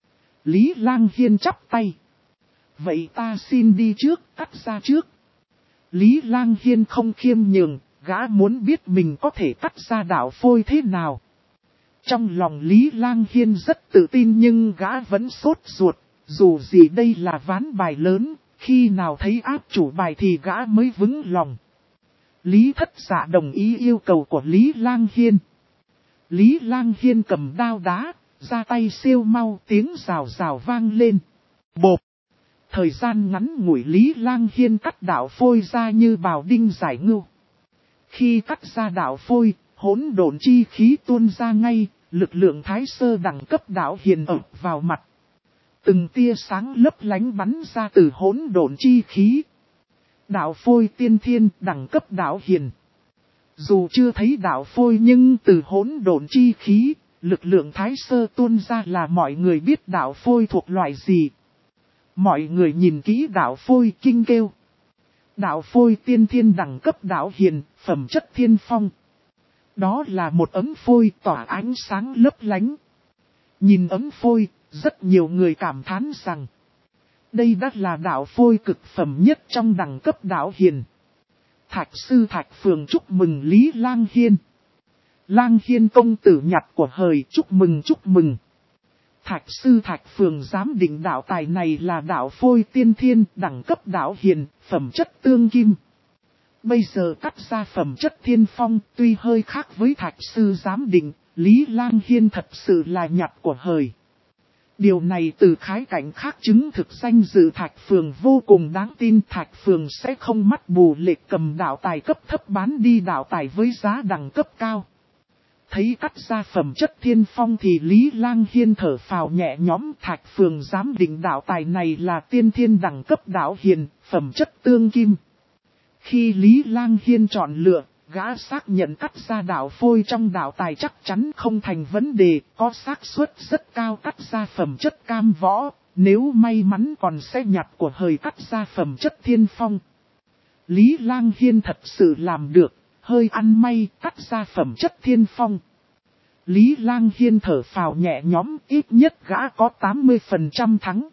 Lý Lang Hiên chắp tay. Vậy ta xin đi trước, cắt ra trước. Lý Lang Hiên không khiêm nhường, gã muốn biết mình có thể cắt ra đạo phôi thế nào. Trong lòng Lý Lang Hiên rất tự tin nhưng gã vẫn sốt ruột, dù gì đây là ván bài lớn, khi nào thấy áp chủ bài thì gã mới vững lòng. Lý Thất Dạ đồng ý yêu cầu của Lý Lang Hiên. Lý Lang Hiên cầm đao đá, ra tay siêu mau, tiếng rào rào vang lên. Bộp! Thời gian ngắn ngủi Lý Lang Hiên cắt đạo phôi ra như bào đinh giải ngưu. Khi cắt ra đạo phôi, hỗn độn chi khí tuôn ra ngay, lực lượng thái sơ đẳng cấp đạo hiền ập vào mặt. Từng tia sáng lấp lánh bắn ra từ hỗn độn chi khí. Đạo phôi tiên thiên đẳng cấp đạo hiền. Dù chưa thấy đạo phôi nhưng từ hỗn độn chi khí, lực lượng thái sơ tuôn ra là mọi người biết đạo phôi thuộc loại gì. Mọi người nhìn kỹ đạo phôi kinh kêu. Đạo phôi tiên thiên đẳng cấp đạo hiền, phẩm chất thiên phong. Đó là một ấm phôi tỏa ánh sáng lấp lánh. Nhìn ấm phôi, rất nhiều người cảm thán rằng đây đã là đạo phôi cực phẩm nhất trong đẳng cấp đạo hiền. Thạch Sư Thạch Phường chúc mừng Lý Lang Hiên. Lang Hiên công tử nhặt của hời, chúc mừng chúc mừng. Thạch Sư Thạch Phường giám định đạo tài này là đạo phôi tiên thiên đẳng cấp đạo hiền, phẩm chất tương kim. Bây giờ cắt ra phẩm chất thiên phong, tuy hơi khác với Thạch Sư giám định, Lý Lang Hiên thật sự là nhặt của hời. Điều này từ khái cạnh khác chứng thực danh dự Thạch Phường vô cùng đáng tin. Thạch Phường sẽ không mắt bù lệch cầm đạo tài cấp thấp bán đi đạo tài với giá đẳng cấp cao. Thấy cắt ra phẩm chất thiên phong thì Lý Lang Hiên thở phào nhẹ nhõm. Thạch Phường giám định đạo tài này là tiên thiên đẳng cấp đạo hiền, phẩm chất tương kim. Khi Lý Lang Hiên chọn lựa, gã xác nhận cắt ra đạo phôi trong đạo tài chắc chắn không thành vấn đề, có xác suất rất cao cắt ra phẩm chất cam võ, nếu may mắn còn sẽ nhặt của hời cắt ra phẩm chất thiên phong. Lý Lang Hiên thật sự làm được, hơi ăn may cắt ra phẩm chất thiên phong. Lý Lang Hiên thở phào nhẹ nhõm, ít nhất gã có 80% thắng.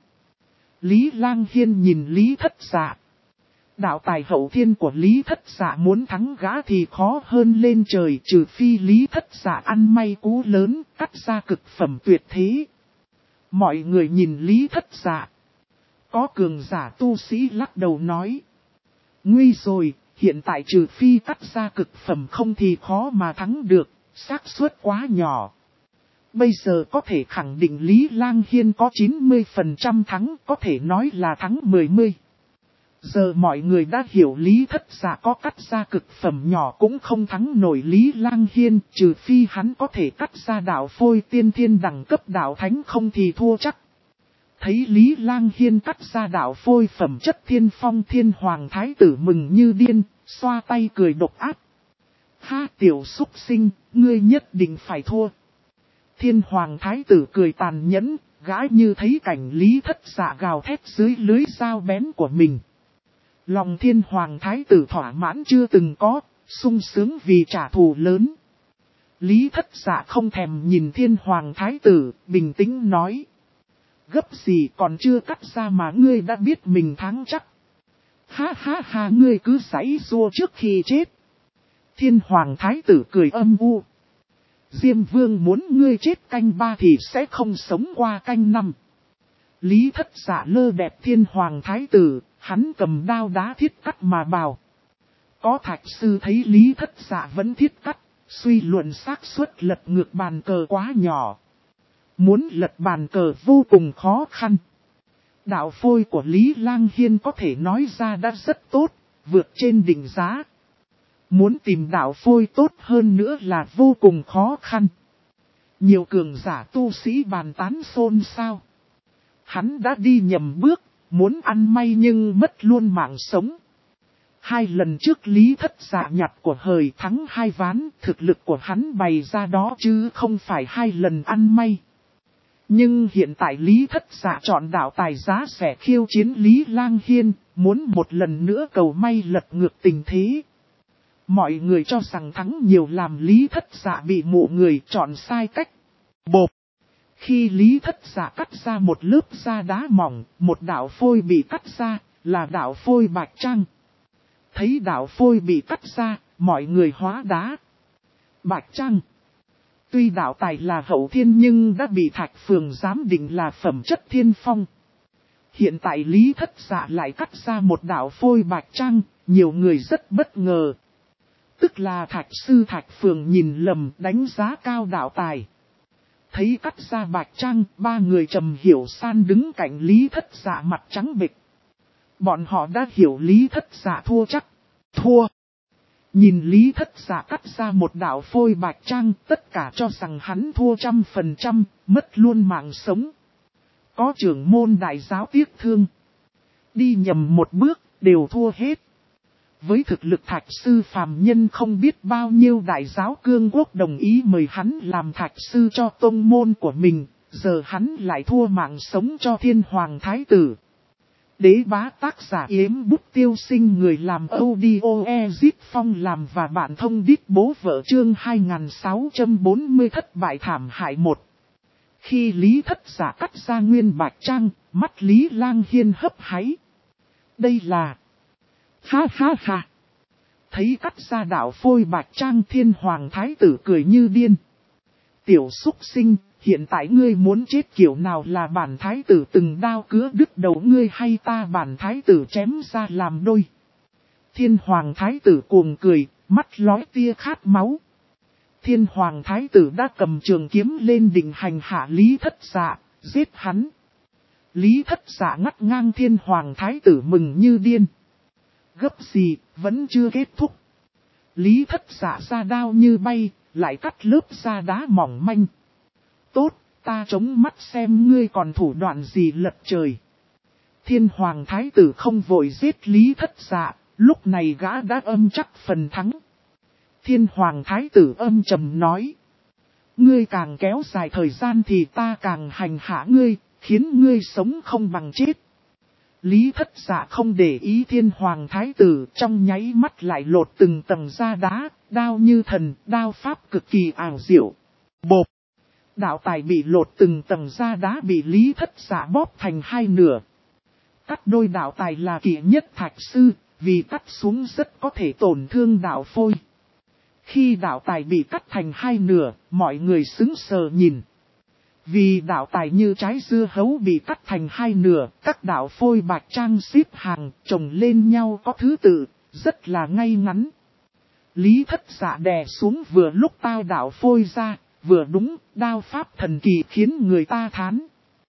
Lý Lang Hiên nhìn Lý Thất Dạ. Đạo tài hậu thiên của Lý Thất Dạ muốn thắng gã thì khó hơn lên trời, trừ phi Lý Thất Dạ ăn may cú lớn, cắt ra cực phẩm tuyệt thế. Mọi người nhìn Lý Thất Dạ. Có cường giả tu sĩ lắc đầu nói. Nguy rồi, hiện tại trừ phi cắt ra cực phẩm không thì khó mà thắng được, xác suất quá nhỏ. Bây giờ có thể khẳng định Lý Lang Hiên có 90% thắng, có thể nói là thắng 10. Giờ mọi người đã hiểu Lý Thất Dạ có cắt ra cực phẩm nhỏ cũng không thắng nổi Lý Lang Hiên, trừ phi hắn có thể cắt ra đạo phôi tiên thiên đẳng cấp đạo thánh không thì thua chắc. Thấy Lý Lang Hiên cắt ra đạo phôi phẩm chất thiên phong, Thiên Hoàng Thái tử mừng như điên, xoa tay cười độc ác. Ha, tiểu súc sinh, ngươi nhất định phải thua. Thiên Hoàng Thái tử cười tàn nhẫn, gã như thấy cảnh Lý Thất Dạ gào thét dưới lưới dao bén của mình. Lòng Thiên Hoàng Thái tử thỏa mãn chưa từng có, sung sướng vì trả thù lớn. Lý Thất Dạ không thèm nhìn Thiên Hoàng Thái tử, bình tĩnh nói. Gấp gì còn chưa cắt ra mà ngươi đã biết mình thắng chắc. Ha ha ha, ngươi cứ giãy giụa trước khi chết. Thiên Hoàng Thái tử cười âm u. Diêm Vương muốn ngươi chết canh 3 thì sẽ không sống qua canh 5. Lý Thất Dạ lơ đẹp Thiên Hoàng Thái tử, hắn cầm đao đá thiết cắt mà bào. Có Thạch Sư thấy Lý Thất Dạ vẫn thiết cắt, suy luận xác suất lật ngược bàn cờ quá nhỏ. Muốn lật bàn cờ vô cùng khó khăn. Đạo phôi của Lý Lang Hiên có thể nói ra đã rất tốt, vượt trên đỉnh giá. Muốn tìm đạo phôi tốt hơn nữa là vô cùng khó khăn. Nhiều cường giả tu sĩ bàn tán xôn xao. Hắn đã đi nhầm bước, muốn ăn may nhưng mất luôn mạng sống. 2 lần trước Lý Thất Dạ nhặt của hời thắng 2 ván, thực lực của hắn bày ra đó chứ không phải 2 lần ăn may. Nhưng hiện tại Lý Thất Dạ chọn đạo tài giá rẻ khiêu chiến Lý Lang Hiên, muốn một lần nữa cầu may lật ngược tình thế. Mọi người cho rằng thắng nhiều làm Lý Thất Dạ bị mụ người chọn sai cách. Bộp! Khi Lý Thất Dạ cắt ra một lớp da đá mỏng, một đạo phôi bị cắt ra, là đạo phôi bạch trăng. Thấy đạo phôi bị cắt ra, mọi người hóa đá. Bạch trăng! Tuy đạo tài là hậu thiên nhưng đã bị Thạch Phường giám định là phẩm chất thiên phong. Hiện tại Lý Thất Dạ lại cắt ra một đạo phôi bạch trăng, nhiều người rất bất ngờ. Tức là Thạch Sư Thạch Phường nhìn lầm đánh giá cao đạo tài. Thấy cắt ra bạch trăng, 3 người Trầm Hiểu San đứng cạnh Lý Thất Dạ mặt trắng bệch. Bọn họ đã hiểu Lý Thất Dạ thua chắc. Thua! Nhìn Lý Thất Dạ cắt ra một đạo phôi bạch trăng, tất cả cho rằng hắn thua 100%, mất luôn mạng sống. Có trưởng môn đại giáo tiếc thương. Đi nhầm một bước, đều thua hết. Với thực lực Thạch Sư phàm nhân không biết bao nhiêu đại giáo cương quốc đồng ý mời hắn làm Thạch Sư cho tông môn của mình, giờ hắn lại thua mạng sống cho Thiên Hoàng Thái Tử. Đế bá tác giả Yếm Bút Tiêu Sinh, người làm audio Ezit Phong làm và bạn thông đít bố vợ chương 2640 thất bại thảm hại 1. Khi Lý Thất Dạ cắt ra nguyên bạch trang, mắt Lý Lang Hiên hấp háy. Đây là... Ha ha ha! Thấy cắt ra đạo phôi bạch trang, Thiên Hoàng Thái Tử cười như điên. Tiểu súc sinh, hiện tại ngươi muốn chết kiểu nào, là bản Thái Tử từng đao cứa đứt đầu ngươi hay ta bản Thái Tử chém ra làm đôi. Thiên Hoàng Thái Tử cuồng cười, mắt lóe tia khát máu. Thiên Hoàng Thái Tử đã cầm trường kiếm lên định hành hạ Lý Thất Dạ, giết hắn. Lý Thất Dạ ngắt ngang Thiên Hoàng Thái Tử mừng như điên. Gấp gì, vẫn chưa kết thúc. Lý Thất Dạ ra đao như bay, lại cắt lớp da đá mỏng manh. Tốt, ta chống mắt xem ngươi còn thủ đoạn gì lật trời. Thiên Hoàng Thái Tử không vội giết Lý Thất Dạ, lúc này gã đã âm chắc phần thắng. Thiên Hoàng Thái Tử âm trầm nói. Ngươi càng kéo dài thời gian thì ta càng hành hạ ngươi, khiến ngươi sống không bằng chết. Lý Thất Dạ không để ý Thiên Hoàng Thái Tử, trong nháy mắt lại lột từng tầng da đá, đao như thần, đao pháp cực kỳ ảo diệu. Bộp! Đạo tài bị lột từng tầng da đá bị Lý Thất Dạ bóp thành 2 nửa. Cắt đôi đạo tài là kỵ nhất Thạch Sư, vì cắt xuống rất có thể tổn thương đạo phôi. Khi đạo tài bị cắt thành 2 nửa, mọi người sững sờ nhìn. Vì đạo tài như trái dưa hấu bị cắt thành 2 nửa, các đạo phôi bạch trang xếp hàng, chồng lên nhau có thứ tự, rất là ngay ngắn. Lý Thất Dạ đè xuống vừa lúc tao đạo phôi ra, vừa đúng, đao pháp thần kỳ khiến người ta thán.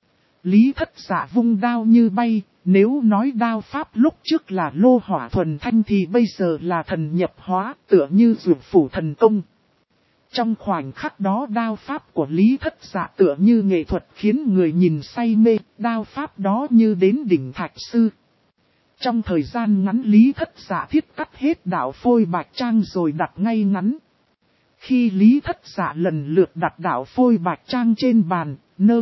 Lý Thất Dạ vung đao như bay, nếu nói đao pháp lúc trước là lô hỏa thuần thanh thì bây giờ là thần nhập hóa, tựa như dược phủ thần công. Trong khoảnh khắc đó đao pháp của Lý Thất Dạ tựa như nghệ thuật khiến người nhìn say mê, đao pháp đó như đến đỉnh Thạch Sư. Trong thời gian ngắn Lý Thất Dạ thiết cắt hết đạo phôi bạch trang rồi đặt ngay ngắn. Khi Lý Thất Dạ lần lượt đặt đạo phôi bạch trang trên bàn,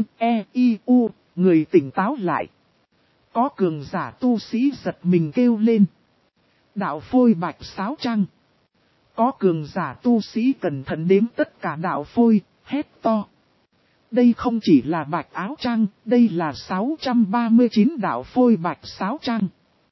người tỉnh táo lại. Có cường giả tu sĩ giật mình kêu lên. Đạo phôi bạch sáo trang. Có cường giả tu sĩ cẩn thận đếm tất cả đạo phôi, hét to. Đây không chỉ là bạch áo trang, đây là 639 đạo phôi bạch sáo trang.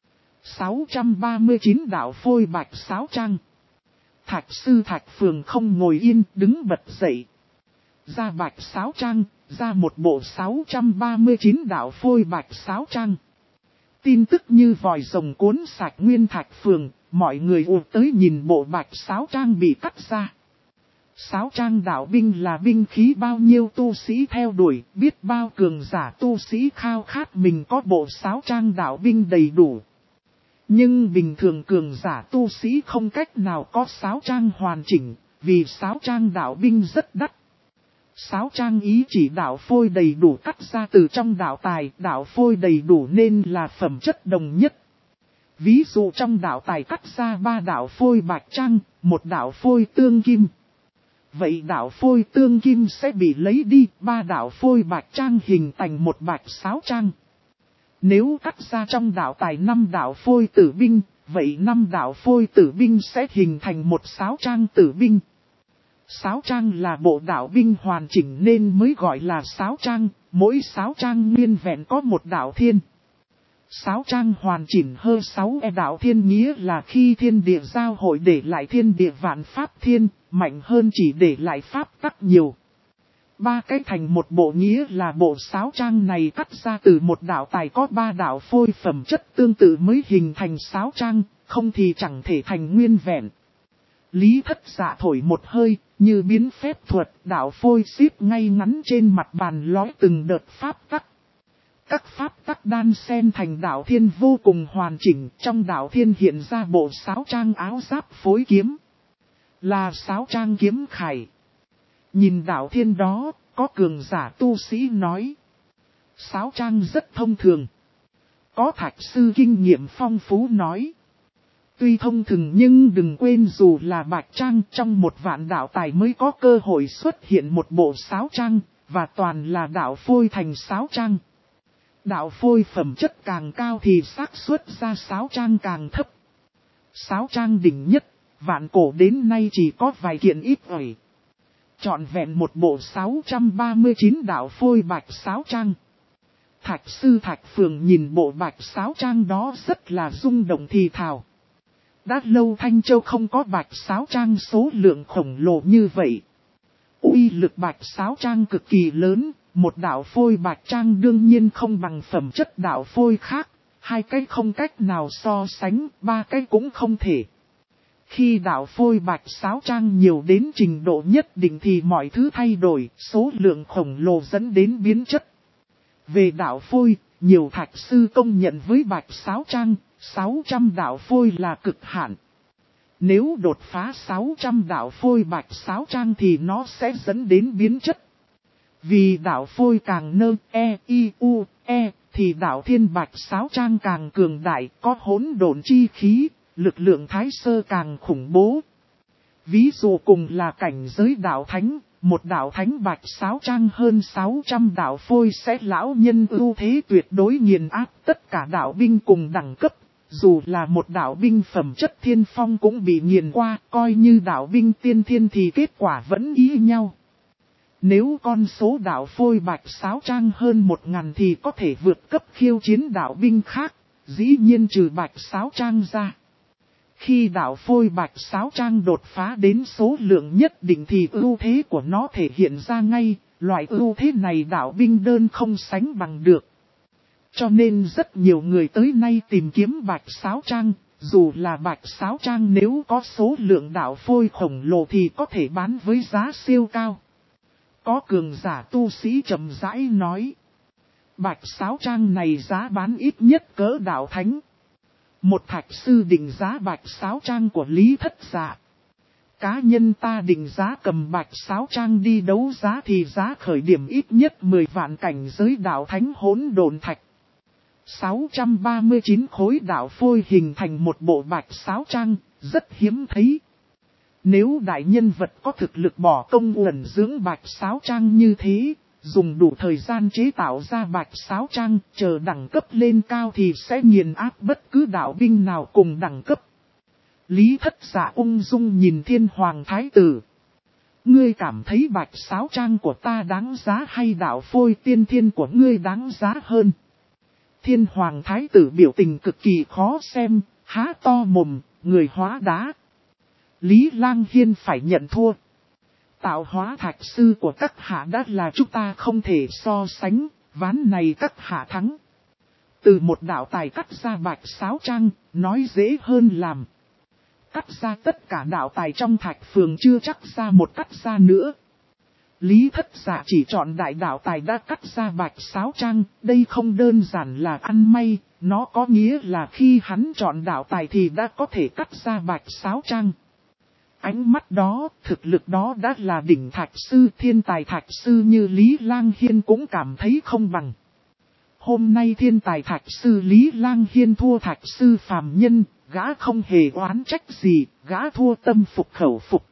639 đạo phôi bạch sáo trang. Thạch Sư Thạch Phường không ngồi yên, đứng bật dậy. Ra bạch sáo trang, ra một bộ 639 đạo phôi bạch sáo trang. Tin tức như vòi rồng cuốn sạch nguyên Thạch Phường, mọi người ùa tới nhìn bộ bạch sáo trang bị cắt ra. Sáo trang đạo binh là binh khí bao nhiêu tu sĩ theo đuổi, biết bao cường giả tu sĩ khao khát mình có bộ sáo trang đạo binh đầy đủ. Nhưng bình thường cường giả tu sĩ không cách nào có sáo trang hoàn chỉnh, vì sáo trang đạo binh rất đắt. Sáo trang ý chỉ đạo phôi đầy đủ cắt ra từ trong đạo tài, đạo phôi đầy đủ nên là phẩm chất đồng nhất. Ví dụ trong đạo tài cắt ra 3 đạo phôi bạch trang, 1 đạo phôi tương kim. Vậy đạo phôi tương kim sẽ bị lấy đi, 3 đạo phôi bạch trang hình thành một bạch sáo trang. Nếu cắt ra trong đạo tài 5 đạo phôi tử binh, vậy 5 đạo phôi tử binh sẽ hình thành một sáo trang tử binh. Sáo trang là bộ đạo binh hoàn chỉnh nên mới gọi là sáo trang, mỗi sáo trang nguyên vẹn có một đạo thiên. Sáo trang hoàn chỉnh hơn 6 đạo thiên nghĩa là khi thiên địa giao hội để lại thiên địa vạn pháp thiên, mạnh hơn chỉ để lại pháp tắc nhiều. 3 cái thành một bộ nghĩa là bộ sáo trang này cắt ra từ một đạo tài có 3 đạo phôi phẩm chất tương tự mới hình thành sáo trang, không thì chẳng thể thành nguyên vẹn. Lý Thất Dạ thổi một hơi, như biến phép thuật, đạo phôi xếp ngay ngắn trên mặt bàn lói từng đợt pháp tắc. Các pháp tắc đan xen thành đạo thiên vô cùng hoàn chỉnh, trong đạo thiên hiện ra bộ sáo trang áo giáp phối kiếm. Là sáo trang kiếm khải. Nhìn đạo thiên đó, có cường giả tu sĩ nói. Sáo trang rất thông thường. Có thạch sư kinh nghiệm phong phú nói. Tuy thông thường nhưng đừng quên dù là bạch trang trong 1 vạn đạo tài mới có cơ hội xuất hiện một bộ sáo trang, và toàn là đạo phôi thành sáo trang. Đạo phôi phẩm chất càng cao thì xác suất ra sáo trang càng thấp. Sáo trang đỉnh nhất, vạn cổ đến nay chỉ có vài kiện ít ỏi. Trọn vẹn một bộ 639 đạo phôi bạch sáo trang. Thạch sư Thạch Phường nhìn bộ bạch sáo trang đó rất là rung động thì thào. Đã lâu Thanh Châu không có bạch sáo trang số lượng khổng lồ như vậy. Uy lực bạch sáo trang cực kỳ lớn, một đạo phôi bạch trang đương nhiên không bằng phẩm chất đạo phôi khác, 2 cái không cách nào so sánh, 3 cái cũng không thể. Khi đạo phôi bạch sáo trang nhiều đến trình độ nhất định thì mọi thứ thay đổi, số lượng khổng lồ dẫn đến biến chất. Về đạo phôi, nhiều thạch sư công nhận với bạch sáo trang, 600 đạo phôi là cực hạn. Nếu đột phá 600 đạo phôi bạch sáo trang thì nó sẽ dẫn đến biến chất. Vì đạo phôi càng nơ thì đạo thiên bạch sáo trang càng cường đại, có hỗn độn chi khí, lực lượng thái sơ càng khủng bố. Ví dụ cùng là cảnh giới đạo thánh, một đạo thánh bạch sáo trang hơn 600 đạo phôi sẽ lão nhân ưu thế tuyệt đối nghiền áp tất cả đạo binh cùng đẳng cấp. Dù là một đạo binh phẩm chất thiên phong cũng bị nghiền qua, coi như đạo binh tiên thiên thì kết quả vẫn y nhau. Nếu con số đạo phôi bạch sáo trang hơn 1000 thì có thể vượt cấp khiêu chiến đạo binh khác, dĩ nhiên trừ bạch sáo trang ra. Khi đạo phôi bạch sáo trang đột phá đến số lượng nhất định thì ưu thế của nó thể hiện ra ngay, loại ưu thế này đạo binh đơn không sánh bằng được. Cho nên rất nhiều người tới nay tìm kiếm bạch sáo trang, dù là bạch sáo trang nếu có số lượng đạo phôi khổng lồ thì có thể bán với giá siêu cao. Có cường giả tu sĩ chậm rãi nói. Bạch sáo trang này giá bán ít nhất cỡ đạo thánh. Một thạch sư định giá bạch sáo trang của Lý Thất Dạ. Cá nhân ta định giá cầm bạch sáo trang đi đấu giá thì giá khởi điểm ít nhất 10 vạn cảnh giới đạo thánh hỗn độn thạch. 639 khối đạo phôi hình thành một bộ bạch sáo trang, rất hiếm thấy. Nếu đại nhân vật có thực lực bỏ công uẩn dưỡng bạch sáo trang như thế, dùng đủ thời gian chế tạo ra bạch sáo trang, chờ đẳng cấp lên cao thì sẽ nghiền áp bất cứ đạo binh nào cùng đẳng cấp. Lý Thất Dạ ung dung nhìn Thiên Hoàng Thái Tử. Ngươi cảm thấy bạch sáo trang của ta đáng giá hay đạo phôi tiên thiên của ngươi đáng giá hơn? Thiên Hoàng Thái Tử biểu tình cực kỳ khó xem, há to mồm, người hóa đá. Lý Lang Hiên phải nhận thua. Tạo hóa thạch sư của các hạ đã là chúng ta không thể so sánh, ván này các hạ thắng. Từ một đạo tài cắt ra bạch sáo trang, nói dễ hơn làm. Cắt ra tất cả đạo tài trong Thạch Phường chưa chắc ra một cắt ra nữa. Lý Thất Dạ chỉ chọn đại đạo tài đã cắt ra Bạch Sáo Trang, đây không đơn giản là ăn may, nó có nghĩa là khi hắn chọn đạo tài thì đã có thể cắt ra Bạch Sáo Trang. Ánh mắt đó, thực lực đó đã là đỉnh thạch sư, thiên tài thạch sư như Lý Lang Hiên cũng cảm thấy không bằng. Hôm nay thiên tài thạch sư Lý Lang Hiên thua thạch sư phàm nhân, gã không hề oán trách gì, gã thua tâm phục khẩu phục.